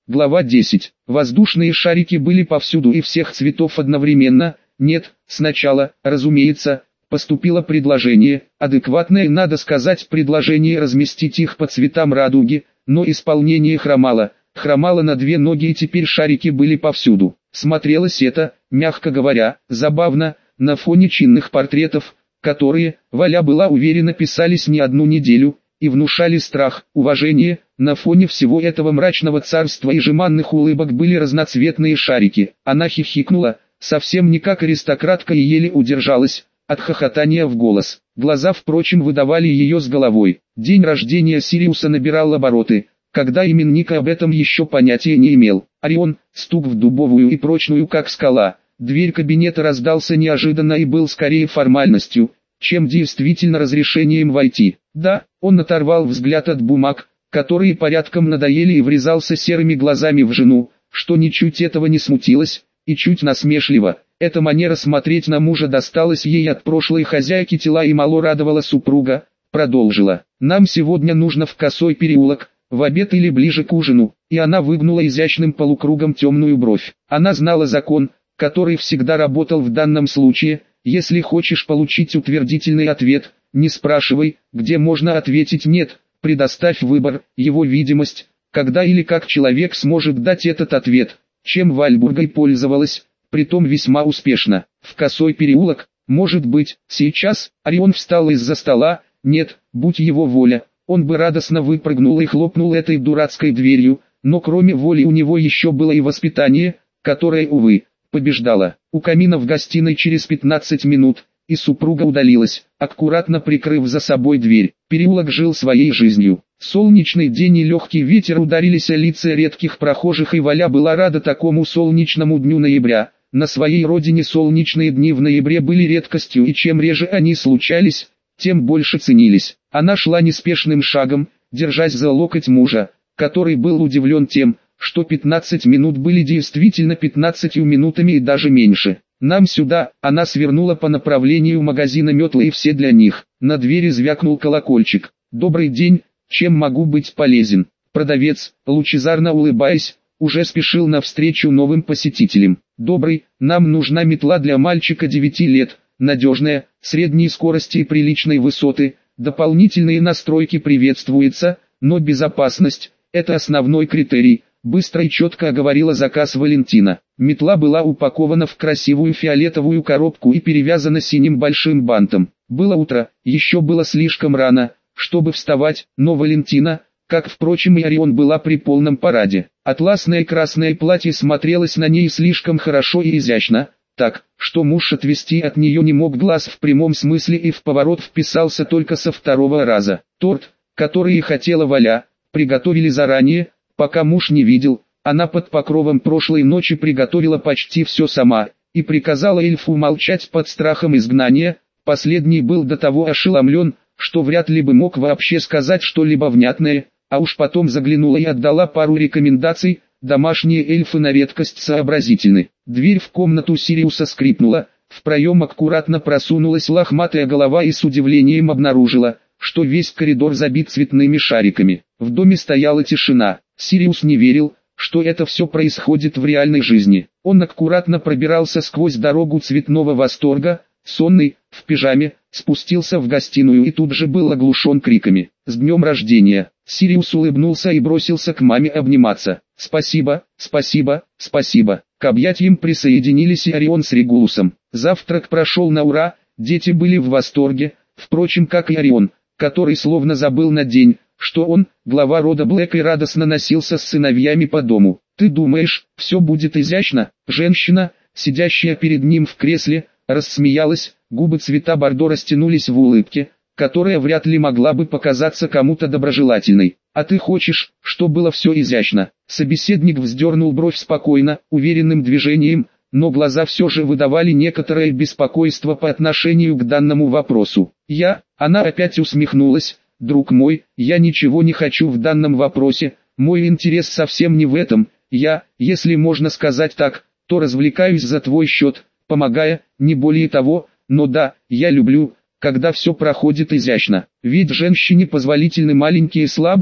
Глава десять. Воздушные шарики были повсюду и всех цветов одновременно. Нет, сначала, разумеется, поступило предложение, адекватное, надо сказать, предложение разместить их по цветам радуги, но исполнение хромало, хромало на две ноги, и теперь шарики были повсюду. Смотрелось это, мягко говоря, забавно, на фоне чинных портретов, которые, Валя была уверена, писались не одну неделю, и внушали страх, уважение. На фоне всего этого мрачного царства и жеманных улыбок были разноцветные шарики. Она хихикнула, совсем не как аристократка, и еле удержалась от хохотания в голос. Глаза, впрочем, выдавали ее с головой. День рождения Сириуса набирал обороты, когда именник об этом еще понятия не имел. Орион, стук в дубовую и прочную как скала. Дверь кабинета раздался неожиданно и был скорее формальностью, чем действительно разрешением войти. Да, он оторвал взгляд от бумаг, которые порядком надоели, и врезался серыми глазами в жену, что ничуть этого не смутилось, и чуть насмешливо. Эта манера смотреть на мужа досталась ей от прошлой хозяйки тела и мало радовала супруга. Продолжила: «Нам сегодня нужно в Косой переулок, в обед или ближе к ужину», и она выгнула изящным полукругом темную бровь. Она знала закон, который всегда работал в данном случае: если хочешь получить утвердительный ответ, не спрашивай, где можно ответить «нет», предоставь выбор, его видимость, когда или как человек сможет дать этот ответ, чем Вальбурга и пользовалась, притом весьма успешно. В Косой переулок, может быть, сейчас. Орион встал из-за стола. Нет, будь его воля, он бы радостно выпрыгнул и хлопнул этой дурацкой дверью, но кроме воли у него еще было и воспитание, которое, увы, побеждало. У камина в гостиной через пятнадцать минут, и супруга удалилась, аккуратно прикрыв за собой дверь. Переулок жил своей жизнью. Солнечный день и легкий ветер ударились о лица редких прохожих, и Валя была рада такому солнечному дню ноября. На своей родине солнечные дни в ноябре были редкостью, и чем реже они случались, тем больше ценились. Она шла неспешным шагом, держась за локоть мужа, который был удивлен тем, что пятнадцать минут были действительно пятнадцатью минутами и даже меньше. «Нам сюда», она свернула по направлению магазина метлы и все для них. На двери звякнул колокольчик. «Добрый день, чем могу быть полезен?» Продавец, лучезарно улыбаясь, уже спешил навстречу новым посетителям. «Добрый, нам нужна метла для мальчика девяти лет, надежная, средней скорости и приличной высоты, дополнительные настройки приветствуются, но безопасность – это основной критерий», быстро и четко оговорила заказ Валентина. Метла была упакована в красивую фиолетовую коробку и перевязана синим большим бантом. Было утро, еще было слишком рано, чтобы вставать, но Валентина, как впрочем и Орион, была при полном параде. Атласное красное платье смотрелось на ней слишком хорошо и изящно, так, что муж отвести от нее не мог глаз в прямом смысле, и в поворот вписался только со второго раза. Торт, который и хотела Валя, приготовили заранее, пока муж не видел. Она под покровом прошлой ночи приготовила почти все сама, и приказала эльфу молчать под страхом изгнания. Последний был до того ошеломлен, что вряд ли бы мог вообще сказать что-либо внятное, а уж потом заглянула и отдала пару рекомендаций. Домашние эльфы на редкость сообразительны. Дверь в комнату Сириуса скрипнула, в проем аккуратно просунулась лохматая голова и с удивлением обнаружила, что весь коридор забит цветными шариками. В доме стояла тишина. Сириус не верил, что это все происходит в реальной жизни. Он аккуратно пробирался сквозь дорогу цветного восторга, сонный, в пижаме, спустился в гостиную и тут же был оглушен криками. «С днем рождения!» Сириус улыбнулся и бросился к маме обниматься. «Спасибо, спасибо, спасибо!» К объятиям присоединились и Орион с Регулусом. Завтрак прошел на ура, дети были в восторге, впрочем, как и Орион, который словно забыл на день, что он, глава рода Блэк, и радостно носился с сыновьями по дому. «Ты думаешь, все будет изящно?» Женщина, сидящая перед ним в кресле, рассмеялась, губы цвета бордо растянулись в улыбке, которая вряд ли могла бы показаться кому-то доброжелательной. «А ты хочешь, чтобы было все изящно?» Собеседник вздернул бровь спокойно, уверенным движением, но глаза все же выдавали некоторое беспокойство по отношению к данному вопросу. «Я...» Она опять усмехнулась. «Друг мой, я ничего не хочу в данном вопросе, мой интерес совсем не в этом, я, если можно сказать так, то развлекаюсь за твой счет, помогая, не более того, но да, я люблю, когда все проходит изящно, ведь женщине позволительны маленькие слабости».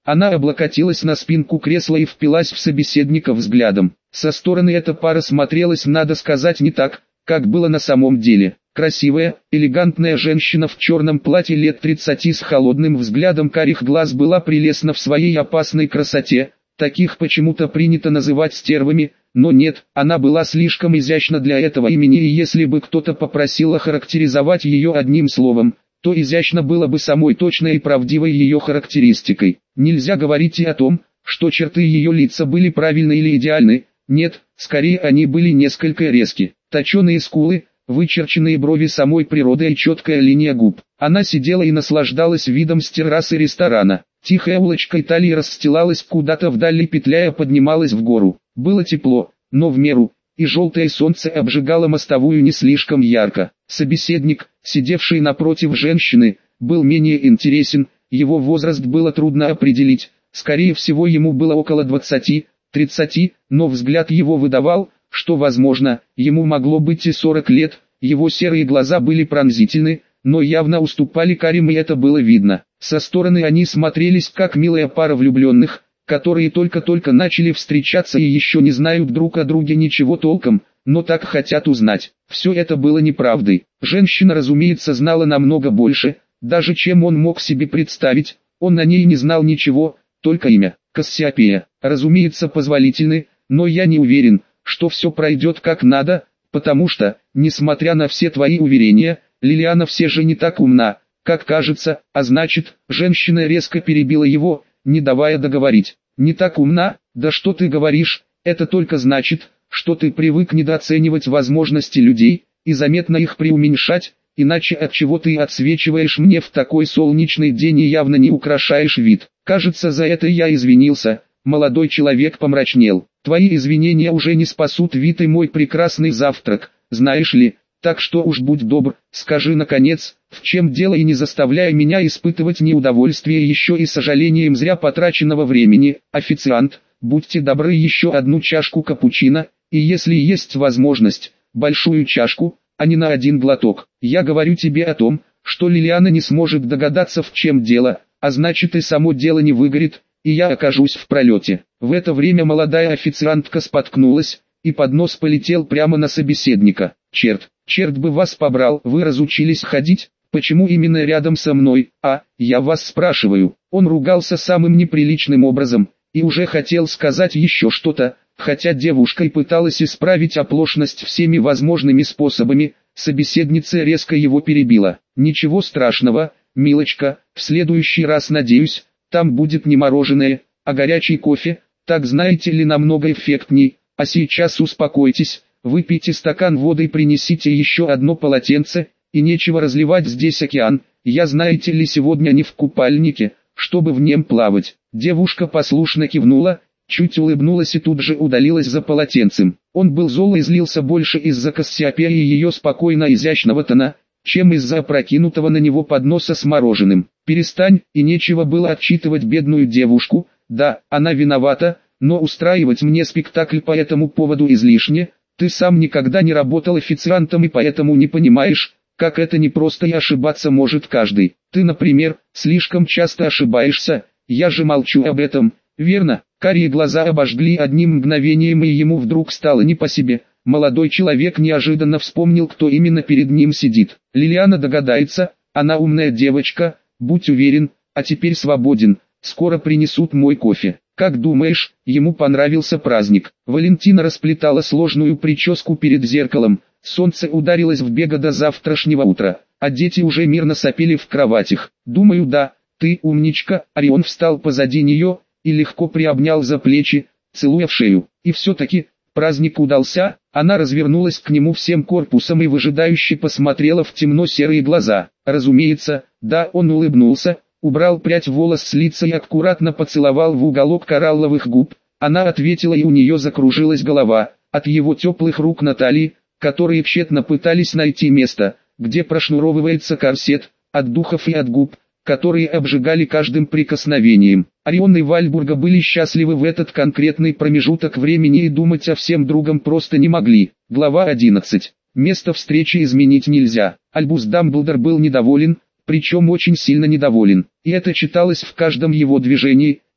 Она облокотилась на спинку кресла и впилась в собеседника взглядом. Со стороны эта пара смотрелась, надо сказать, не так, как было на самом деле. Красивая, элегантная женщина в черном платье лет тридцати с холодным взглядом карих глаз была прелестна в своей опасной красоте. Таких почему-то принято называть стервами, но нет, она была слишком изящна для этого имени, и если бы кто-то попросил охарактеризовать ее одним словом, то изящно было бы самой точной и правдивой ее характеристикой. Нельзя говорить и о том, что черты ее лица были правильны или идеальны, нет, скорее они были несколько резки. Точеные скулы, вычерченные брови самой природой и четкая линия губ. Она сидела и наслаждалась видом с террасы ресторана. Тихая улочка Италии расстилалась куда-то вдали, петляя поднималась в гору. Было тепло, но в меру, и желтое солнце обжигало мостовую не слишком ярко. Собеседник, сидевший напротив женщины, был менее интересен, его возраст было трудно определить, скорее всего ему было около двадцати-тридцати, но взгляд его выдавал, что возможно, ему могло быть и сорок лет, его серые глаза были пронзительны, но явно уступали карим, и это было видно. Со стороны они смотрелись как милая пара влюбленных, которые только-только начали встречаться и еще не знают друг о друге ничего толком, но так хотят узнать. Все это было неправдой. Женщина, разумеется, знала намного больше, даже чем он мог себе представить. Он о ней не знал ничего, только имя – Кассиопея. Разумеется, позволительны, но я не уверен, что все пройдет как надо, потому что, несмотря на все твои уверения, Лилиана все же не так умна, как кажется, а значит, женщина резко перебила его, не давая договорить. Не так умна? Да что ты говоришь, это только значит, что ты привык недооценивать возможности людей, и заметно их преуменьшать, иначе от чего ты отсвечиваешь мне в такой солнечный день и явно не украшаешь вид. Кажется, за это я извинился. Молодой человек помрачнел. Твои извинения уже не спасут вид и мой прекрасный завтрак, знаешь ли, так что уж будь добр, скажи наконец, в чем дело, и не заставляй меня испытывать неудовольствие еще и сожалением зря потраченного времени. Официант, будьте добры, еще одну чашку капучино, и если есть возможность, большую чашку, а не на один глоток. Я говорю тебе о том, что Лилиана не сможет догадаться, в чем дело, а значит и само дело не выгорит, и я окажусь в пролете. В это время молодая официантка споткнулась, и поднос полетел прямо на собеседника. Черт, черт бы вас побрал, вы разучились ходить? Почему именно рядом со мной? А, я вас спрашиваю. Он ругался самым неприличным образом, и уже хотел сказать еще что-то, хотя девушка и пыталась исправить оплошность всеми возможными способами, собеседница резко его перебила. Ничего страшного, милочка, в следующий раз, надеюсь, там будет не мороженое, а горячий кофе, так знаете ли, намного эффектней. А сейчас успокойтесь, выпейте стакан воды и принесите еще одно полотенце, и нечего разливать здесь океан, я, знаете ли, сегодня не в купальнике, чтобы в нем плавать. Девушка послушно кивнула, чуть улыбнулась и тут же удалилась за полотенцем. Он был зол и злился больше из-за Кассиопеи и ее спокойно изящного тона, чем из-за опрокинутого на него подноса с мороженым. Перестань, и нечего было отчитывать бедную девушку, да, она виновата, но устраивать мне спектакль по этому поводу излишне. Ты сам никогда не работал официантом и поэтому не понимаешь, как это непросто и ошибаться может каждый. Ты, например, слишком часто ошибаешься, я же молчу об этом, верно? Карие глаза обожгли одним мгновением, и ему вдруг стало не по себе. Молодой человек неожиданно вспомнил, кто именно перед ним сидит. Лилиана догадается, она умная девочка, будь уверен, а теперь свободен, скоро принесут мой кофе. Как думаешь, ему понравился праздник? Валентина расплетала сложную прическу перед зеркалом, солнце ударилось в бега до завтрашнего утра, а дети уже мирно сопели в кроватях. Думаю, да, ты умничка. Орион встал позади нее и легко приобнял за плечи, целуя в шею. И все-таки, праздник удался. Она развернулась к нему всем корпусом и выжидающе посмотрела в темно-серые глаза. Разумеется, да, он улыбнулся, убрал прядь волос с лица и аккуратно поцеловал в уголок коралловых губ. Она ответила, и у нее закружилась голова от его теплых рук на талии, которые тщетно пытались найти место, где прошнуровывается корсет, от духов и от губ, которые обжигали каждым прикосновением. Орион и Вальбурга были счастливы в этот конкретный промежуток времени и думать о всем другом просто не могли. Глава одиннадцать. Место встречи изменить нельзя. Альбус Дамблдор был недоволен, причем очень сильно недоволен, и это читалось в каждом его движении,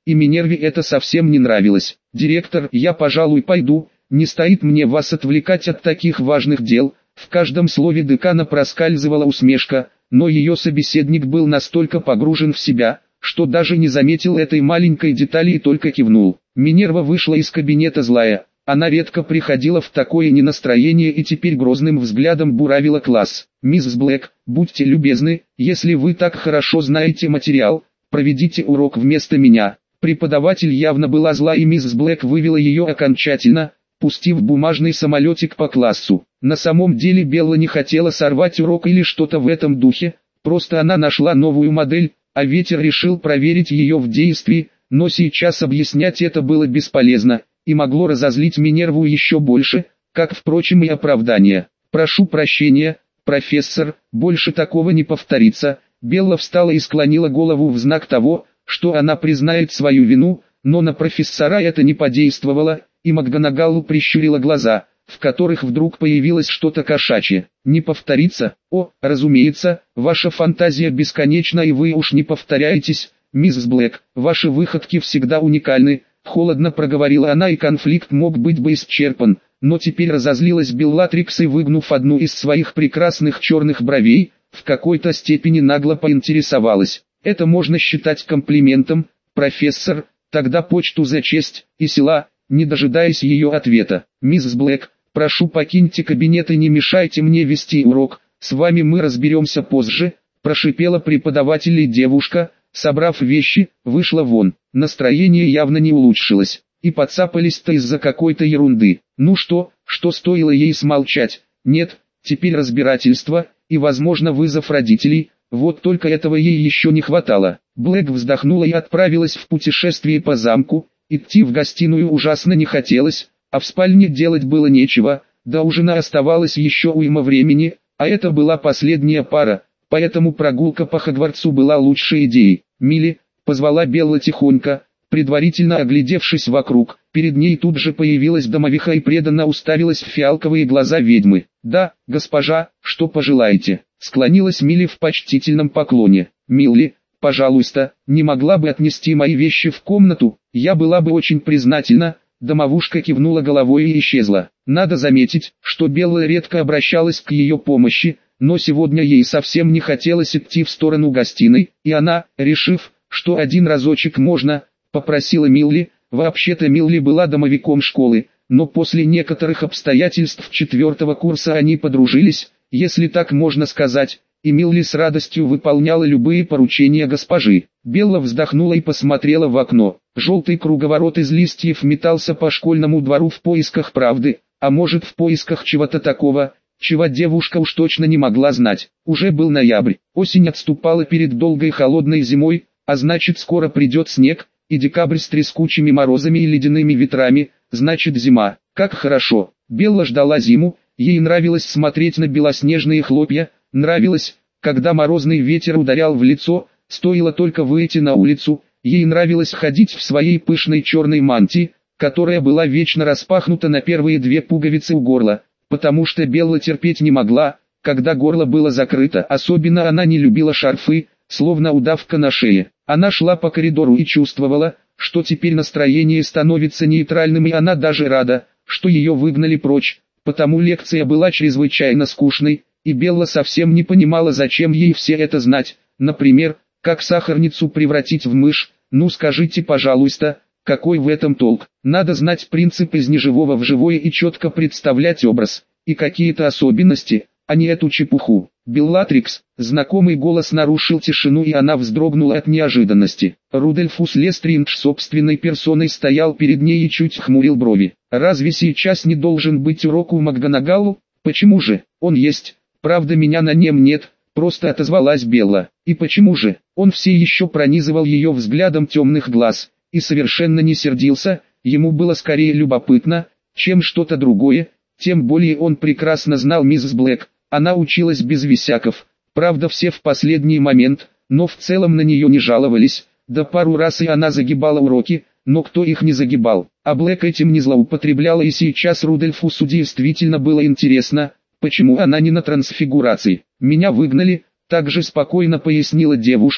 и Минерве это совсем не нравилось. «Директор, я, пожалуй, пойду, не стоит мне вас отвлекать от таких важных дел». В каждом слове декана проскальзывала усмешка, но ее собеседник был настолько погружен в себя, что даже не заметил этой маленькой детали и только кивнул. Минерва вышла из кабинета злая. Она редко приходила в такое ненастроение и теперь грозным взглядом буравила класс. «Мисс Блэк, будьте любезны, если вы так хорошо знаете материал, проведите урок вместо меня». Преподаватель явно была зла, и мисс Блэк вывела ее окончательно, пустив бумажный самолетик по классу. На самом деле Белла не хотела сорвать урок или что-то в этом духе, просто она нашла новую модель, а ветер решил проверить ее в действии, но сейчас объяснять это было бесполезно, и могло разозлить Минерву еще больше, как, впрочем, и оправдание. «Прошу прощения, профессор, больше такого не повторится». Белла встала и склонила голову в знак того, что она признает свою вину, но на профессора это не подействовало, и МакГонагалл прищурила глаза, в которых вдруг появилось что-то кошачье. «Не повторится? О, разумеется, ваша фантазия бесконечна, и вы уж не повторяетесь, мисс Блэк, ваши выходки всегда уникальны», — холодно проговорила она, и конфликт мог быть бы исчерпан, но теперь разозлилась Беллатрикс и, выгнув одну из своих прекрасных черных бровей, в какой-то степени нагло поинтересовалась. «Это можно считать комплиментом, профессор, тогда почту за честь и села». Не дожидаясь ее ответа: «Мисс Блэк, прошу, покиньте кабинет и не мешайте мне вести урок, с вами мы разберемся позже», — прошипела преподаватель, и девушка, собрав вещи, вышла вон. Настроение явно не улучшилось, и подцапались-то из-за какой-то ерунды. Ну что, что стоило ей смолчать? Нет, теперь разбирательство, и, возможно, вызов родителей, вот только этого ей еще не хватало. Блэк вздохнула и отправилась в путешествие по замку. Идти в гостиную ужасно не хотелось, а в спальне делать было нечего, до ужина оставалось еще уйма времени, а это была последняя пара, поэтому прогулка по Хогвартсу была лучшей идеей. «Милли», — позвала Белла тихонько, предварительно оглядевшись вокруг, перед ней тут же появилась домовиха и преданно уставилась в фиалковые глаза ведьмы. «Да, госпожа, что пожелаете?» — склонилась Милли в почтительном поклоне. «Милли, пожалуйста, не могла бы отнести мои вещи в комнату? Я была бы очень признательна». Домовушка кивнула головой и исчезла. Надо заметить, что Белла редко обращалась к ее помощи, но сегодня ей совсем не хотелось идти в сторону гостиной, и она, решив, что один разочек можно, попросила Милли. Вообще-то Милли была домовиком школы, но после некоторых обстоятельств четвертого курса они подружились, если так можно сказать, и Милли с радостью выполняла любые поручения госпожи. Белла вздохнула и посмотрела в окно. Желтый круговорот из листьев метался по школьному двору в поисках правды, а может, в поисках чего-то такого, чего девушка уж точно не могла знать. Уже был ноябрь, осень отступала перед долгой холодной зимой, а значит, скоро придет снег, и декабрь с трескучими морозами и ледяными ветрами, значит, зима. Как хорошо. Белла ждала зиму, ей нравилось смотреть на белоснежные хлопья, нравилось, когда морозный ветер ударял в лицо, стоило только выйти на улицу. Ей нравилось ходить в своей пышной черной мантии, которая была вечно распахнута на первые две пуговицы у горла, потому что Белла терпеть не могла, когда горло было закрыто. Особенно она не любила шарфы, словно удавка на шее. Она шла по коридору и чувствовала, что теперь настроение становится нейтральным, и она даже рада, что ее выгнали прочь, потому лекция была чрезвычайно скучной, и Белла совсем не понимала, зачем ей все это знать. Например, как сахарницу превратить в мышь. Ну скажите, пожалуйста, какой в этом толк? Надо знать принцип из неживого в живое и четко представлять образ, и какие-то особенности, а не эту чепуху. Беллатрикс, знакомый голос нарушил тишину, и она вздрогнула от неожиданности. Рудольфус Лестриндж собственной персоной стоял перед ней и чуть хмурил брови. «Разве сейчас не должен быть урок у МакГонагалл? Почему же? Он есть, правда меня на нем нет», просто отозвалась Белла. И почему же? Он все еще пронизывал ее взглядом темных глаз, и совершенно не сердился, ему было скорее любопытно, чем что-то другое, тем более он прекрасно знал мисс Блэк, она училась без висяков, правда все в последний момент, но в целом на нее не жаловались, да пару раз и она загибала уроки, но кто их не загибал, а Блэк этим не злоупотребляла, и сейчас Рудольфусу действительно было интересно, почему она не на трансфигурации. «Меня выгнали», — также спокойно пояснила девушка,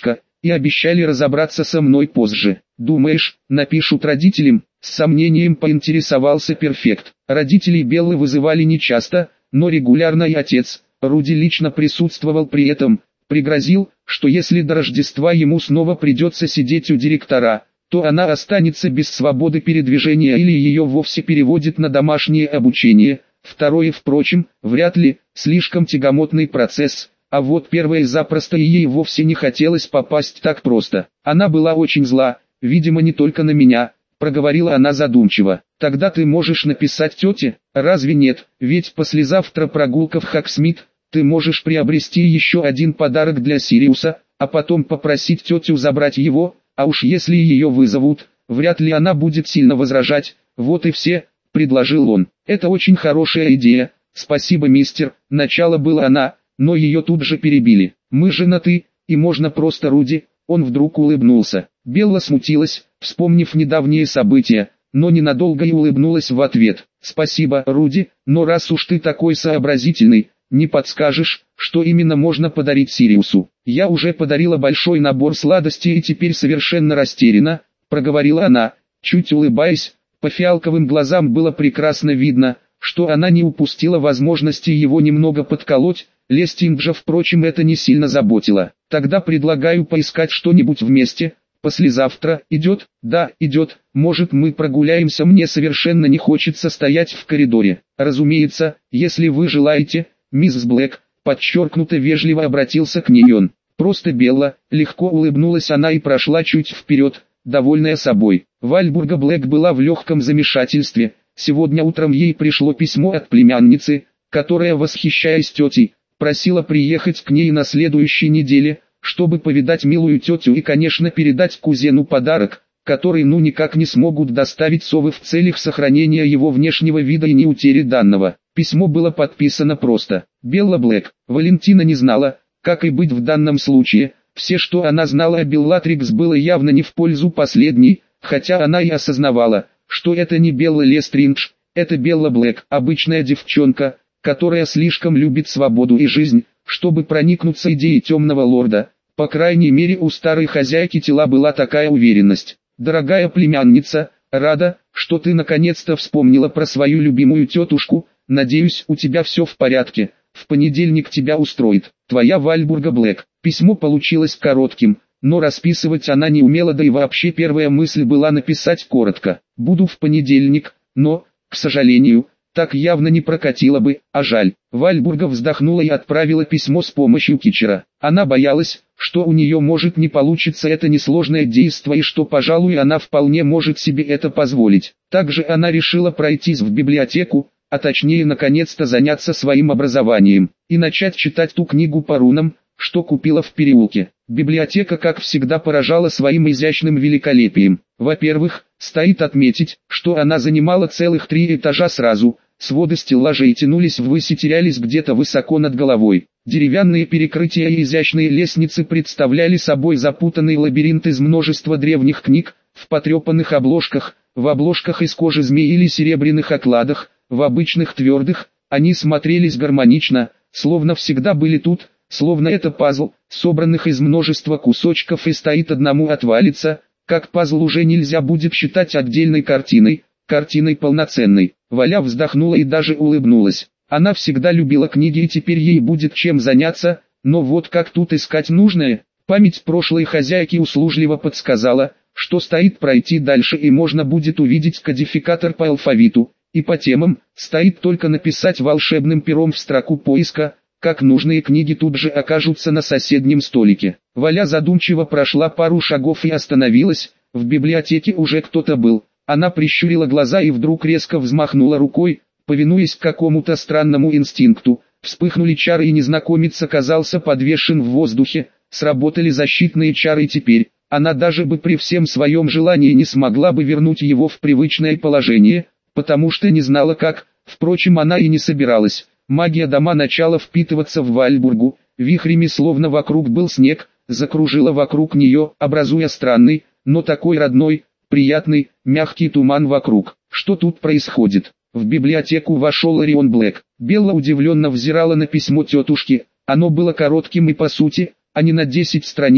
и обещали разобраться со мной позже. Думаешь, напишут родителям? С сомнением поинтересовался Перфект. Родителей Беллы вызывали нечасто, но регулярно, и отец, Руди, лично присутствовал при этом. Пригрозил, что если до Рождества ему снова придется сидеть у директора, то она останется без свободы передвижения или ее вовсе переводит на домашнее обучение. Второе, впрочем, вряд ли, слишком тягомотный процесс, а вот первое запросто, и ей вовсе не хотелось попасть так просто. Она была очень зла, видимо не только на меня, проговорила она задумчиво. Тогда ты можешь написать тете, разве нет, ведь послезавтра прогулка в Хаксмит, ты можешь приобрести еще один подарок для Сириуса, а потом попросить тетю забрать его, а уж если ее вызовут, вряд ли она будет сильно возражать, вот и все, предложил он. Это очень хорошая идея, спасибо, мистер, начало было она, но ее тут же перебили. Мы женаты, и можно просто Руди, он вдруг улыбнулся. Белла смутилась, вспомнив недавние события, но ненадолго и улыбнулась в ответ. Спасибо, Руди, но раз уж ты такой сообразительный, не подскажешь, что именно можно подарить Сириусу? Я уже подарила большой набор сладостей и теперь совершенно растеряна, проговорила она, чуть улыбаясь. По фиалковым глазам было прекрасно видно, что она не упустила возможности его немного подколоть. Лестинджа, впрочем, это не сильно заботило. Тогда предлагаю поискать что-нибудь вместе. Послезавтра идет? Да, идет. Может, мы прогуляемся? Мне совершенно не хочется стоять в коридоре. Разумеется, если вы желаете, мисс Блэк, подчеркнуто вежливо обратился к ней он. Просто Белла, легко улыбнулась она и прошла чуть вперед, довольная собой. Вальбурга Блэк была в легком замешательстве. Сегодня утром ей пришло письмо от племянницы, которая, восхищаясь тетей, просила приехать к ней на следующей неделе, чтобы повидать милую тетю и, конечно, передать кузену подарок, который ну никак не смогут доставить совы в целях сохранения его внешнего вида и не утери данного. Письмо было подписано просто «Белла Блэк». Валентина не знала, как и быть в данном случае. Все, что она знала о Беллатрикс, было явно не в пользу последней, хотя она и осознавала, что это не Белла Лестридж, это Белла Блэк, обычная девчонка, которая слишком любит свободу и жизнь, чтобы проникнуться идеей темного лорда. По крайней мере, у старой хозяйки тела была такая уверенность. «Дорогая племянница, рада, что ты наконец-то вспомнила про свою любимую тетушку, надеюсь, у тебя все в порядке, в понедельник тебя устроит, твоя Вальбурга Блэк». Письмо получилось коротким, но расписывать она не умела, да и вообще первая мысль была написать коротко «Буду в понедельник», но, к сожалению, так явно не прокатило бы, а жаль. Вальбурга вздохнула и отправила письмо с помощью Кичера. Она боялась, что у нее может не получиться это несложное действо и что, пожалуй, она вполне может себе это позволить. Также она решила пройтись в библиотеку, а точнее наконец-то заняться своим образованием, и начать читать ту книгу по рунам, что купила в переулке. Библиотека, как всегда, поражала своим изящным великолепием. Во-первых, стоит отметить, что она занимала целых три этажа сразу. Своды стеллажей тянулись ввысь и терялись где-то высоко над головой. Деревянные перекрытия и изящные лестницы представляли собой запутанный лабиринт из множества древних книг, в потрепанных обложках, в обложках из кожи змей или серебряных окладах, в обычных твердых. Они смотрелись гармонично, словно всегда были тут, словно это пазл, собранных из множества кусочков и стоит одному отвалиться, как пазл уже нельзя будет считать отдельной картиной, картиной полноценной. Валя вздохнула и даже улыбнулась. Она всегда любила книги и теперь ей будет чем заняться, но вот как тут искать нужное? Память прошлой хозяйки услужливо подсказала, что стоит пройти дальше и можно будет увидеть кодификатор по алфавиту, и по темам, стоит только написать волшебным пером в строку поиска, как нужные книги тут же окажутся на соседнем столике. Валя задумчиво прошла пару шагов и остановилась, в библиотеке уже кто-то был. Она прищурила глаза и вдруг резко взмахнула рукой, повинуясь какому-то странному инстинкту. Вспыхнули чары и незнакомец оказался подвешен в воздухе, сработали защитные чары и теперь, она даже бы при всем своем желании не смогла бы вернуть его в привычное положение, потому что не знала как, впрочем она и не собиралась. Магия дома начала впитываться в Вальбургу, вихрями словно вокруг был снег, закружила вокруг нее, образуя странный, но такой родной, приятный, мягкий туман вокруг. Что тут происходит? В библиотеку вошел Орион Блэк. Белла удивленно взирала на письмо тетушки. Оно было коротким и по сути, а не на десять страниц,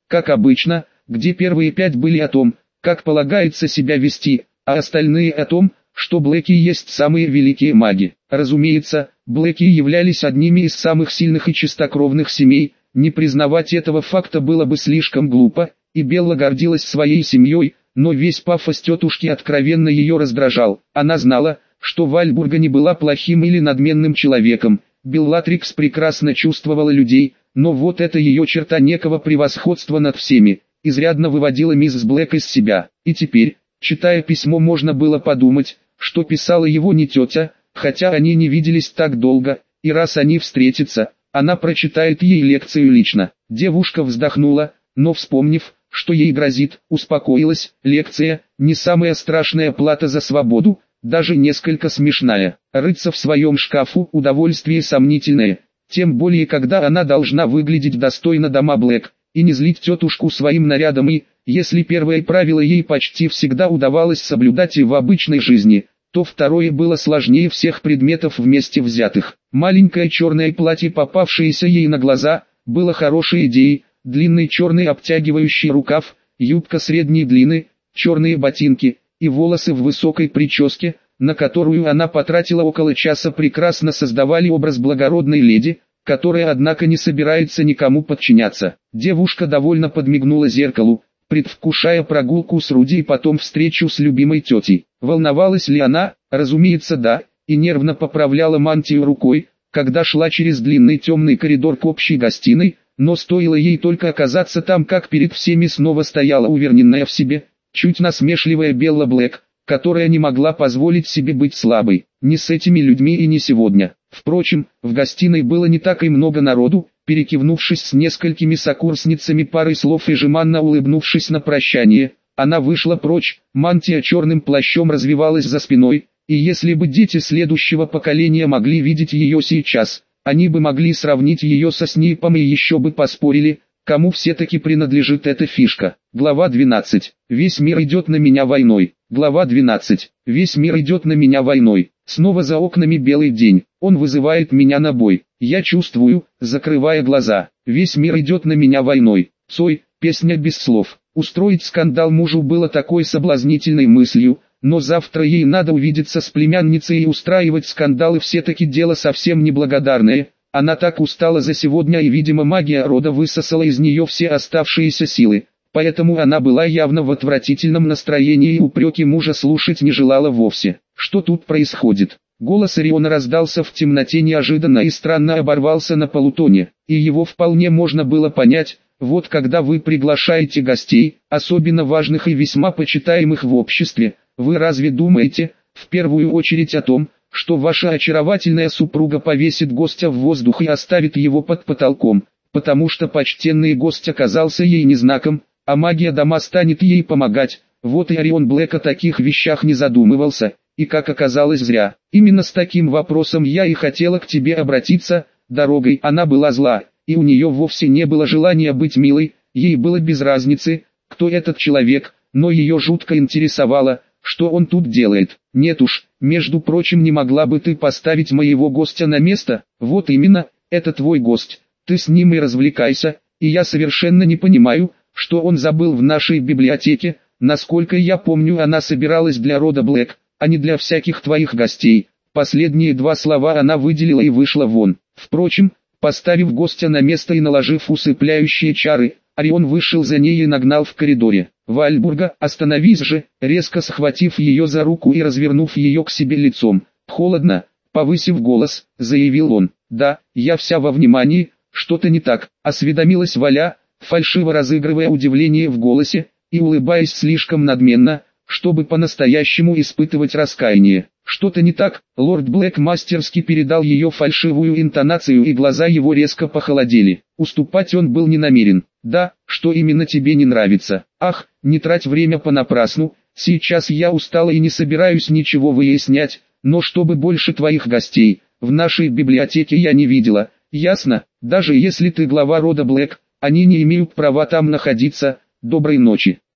как обычно, где первые пять были о том, как полагается себя вести, а остальные о том, что Блэки есть самые великие маги. Разумеется, Блэки являлись одними из самых сильных и чистокровных семей, не признавать этого факта было бы слишком глупо, и Белла гордилась своей семьей, но весь пафос тетушки откровенно ее раздражал. Она знала, что Вальбурга не была плохим или надменным человеком, Беллатрикс прекрасно чувствовала людей, но вот эта ее черта некого превосходства над всеми, изрядно выводила миссис Блэк из себя. И теперь, читая письмо, можно было подумать, что писала его не тетя, хотя они не виделись так долго, и раз они встретятся, она прочитает ей лекцию лично. Девушка вздохнула, но вспомнив, что ей грозит, успокоилась. Лекция – не самая страшная плата за свободу, даже несколько смешная. Рыться в своем шкафу – удовольствие сомнительное, тем более когда она должна выглядеть достойно дома Блэк, и не злить тетушку своим нарядом и, если первое правило ей почти всегда удавалось соблюдать и в обычной жизни, то второе было сложнее всех предметов вместе взятых. Маленькое черное платье, попавшееся ей на глаза, было хорошей идеей, длинный черный обтягивающий рукав, юбка средней длины, черные ботинки и волосы в высокой прическе, на которую она потратила около часа, прекрасно создавали образ благородной леди, которая однако не собирается никому подчиняться. Девушка довольно подмигнула зеркалу, предвкушая прогулку с Руди и потом встречу с любимой тетей. Волновалась ли она? Разумеется, да, и нервно поправляла мантию рукой, когда шла через длинный темный коридор к общей гостиной, но стоило ей только оказаться там, как перед всеми снова стояла уверенная в себе, чуть насмешливая Белла Блэк, которая не могла позволить себе быть слабой, ни с этими людьми и не сегодня. Впрочем, в гостиной было не так и много народу. Перекивнувшись с несколькими сокурсницами парой слов и жеманно улыбнувшись на прощание, она вышла прочь. Мантия черным плащом развивалась за спиной, и если бы дети следующего поколения могли видеть ее сейчас, они бы могли сравнить ее со Снейпом и еще бы поспорили, кому все-таки принадлежит эта фишка. Глава двенадцать. Весь мир идет на меня войной. Глава двенадцать. Весь мир идет на меня войной. Снова за окнами белый день. Он вызывает меня на бой. Я чувствую, закрывая глаза. Весь мир идет на меня войной. Цой, песня без слов. Устроить скандал мужу было такой соблазнительной мыслью, но завтра ей надо увидеться с племянницей и устраивать скандалы все-таки дело совсем неблагодарное. Она так устала за сегодня, и, видимо, магия рода высосала из нее все оставшиеся силы, поэтому она была явно в отвратительном настроении и упреки мужа слушать не желала вовсе. Что тут происходит? Голос Ориона раздался в темноте неожиданно и странно оборвался на полутоне, и его вполне можно было понять. Вот когда вы приглашаете гостей, особенно важных и весьма почитаемых в обществе, вы разве думаете, в первую очередь о том, что ваша очаровательная супруга повесит гостя в воздух и оставит его под потолком, потому что почтенный гость оказался ей не знаком, а магия дома станет ей помогать? Вот и Орион Блэк о таких вещах не задумывался, и как оказалось зря. Именно с таким вопросом я и хотела к тебе обратиться. Дорогой она была зла, и у нее вовсе не было желания быть милой, ей было без разницы, кто этот человек, но ее жутко интересовало, что он тут делает. Нет уж, между прочим, не могла бы ты поставить моего гостя на место? Вот именно, это твой гость, ты с ним и развлекайся, и я совершенно не понимаю, что он забыл в нашей библиотеке. Насколько я помню, она собиралась для рода Блэк, а не для всяких твоих гостей. Последние два слова она выделила и вышла вон. Впрочем, поставив гостя на место и наложив усыпляющие чары, Орион вышел за ней и нагнал в коридоре. «Вальбурга, остановись же!» Резко схватив ее за руку и развернув ее к себе лицом. «Холодно», повысив голос, заявил он. «Да, я вся во внимании, что-то не так», осведомилась Валя, фальшиво разыгрывая удивление в голосе, и улыбаясь слишком надменно, чтобы по-настоящему испытывать раскаяние. «Что-то не так?» Лорд Блэк мастерски передал ее фальшивую интонацию, и глаза его резко похолодели. Уступать он был не намерен. «Да, что именно тебе не нравится?» «Ах, не трать время понапрасну, сейчас я устала и не собираюсь ничего выяснять, но чтобы больше твоих гостей в нашей библиотеке я не видела, ясно? Даже если ты глава рода Блэк, они не имеют права там находиться. Доброй ночи».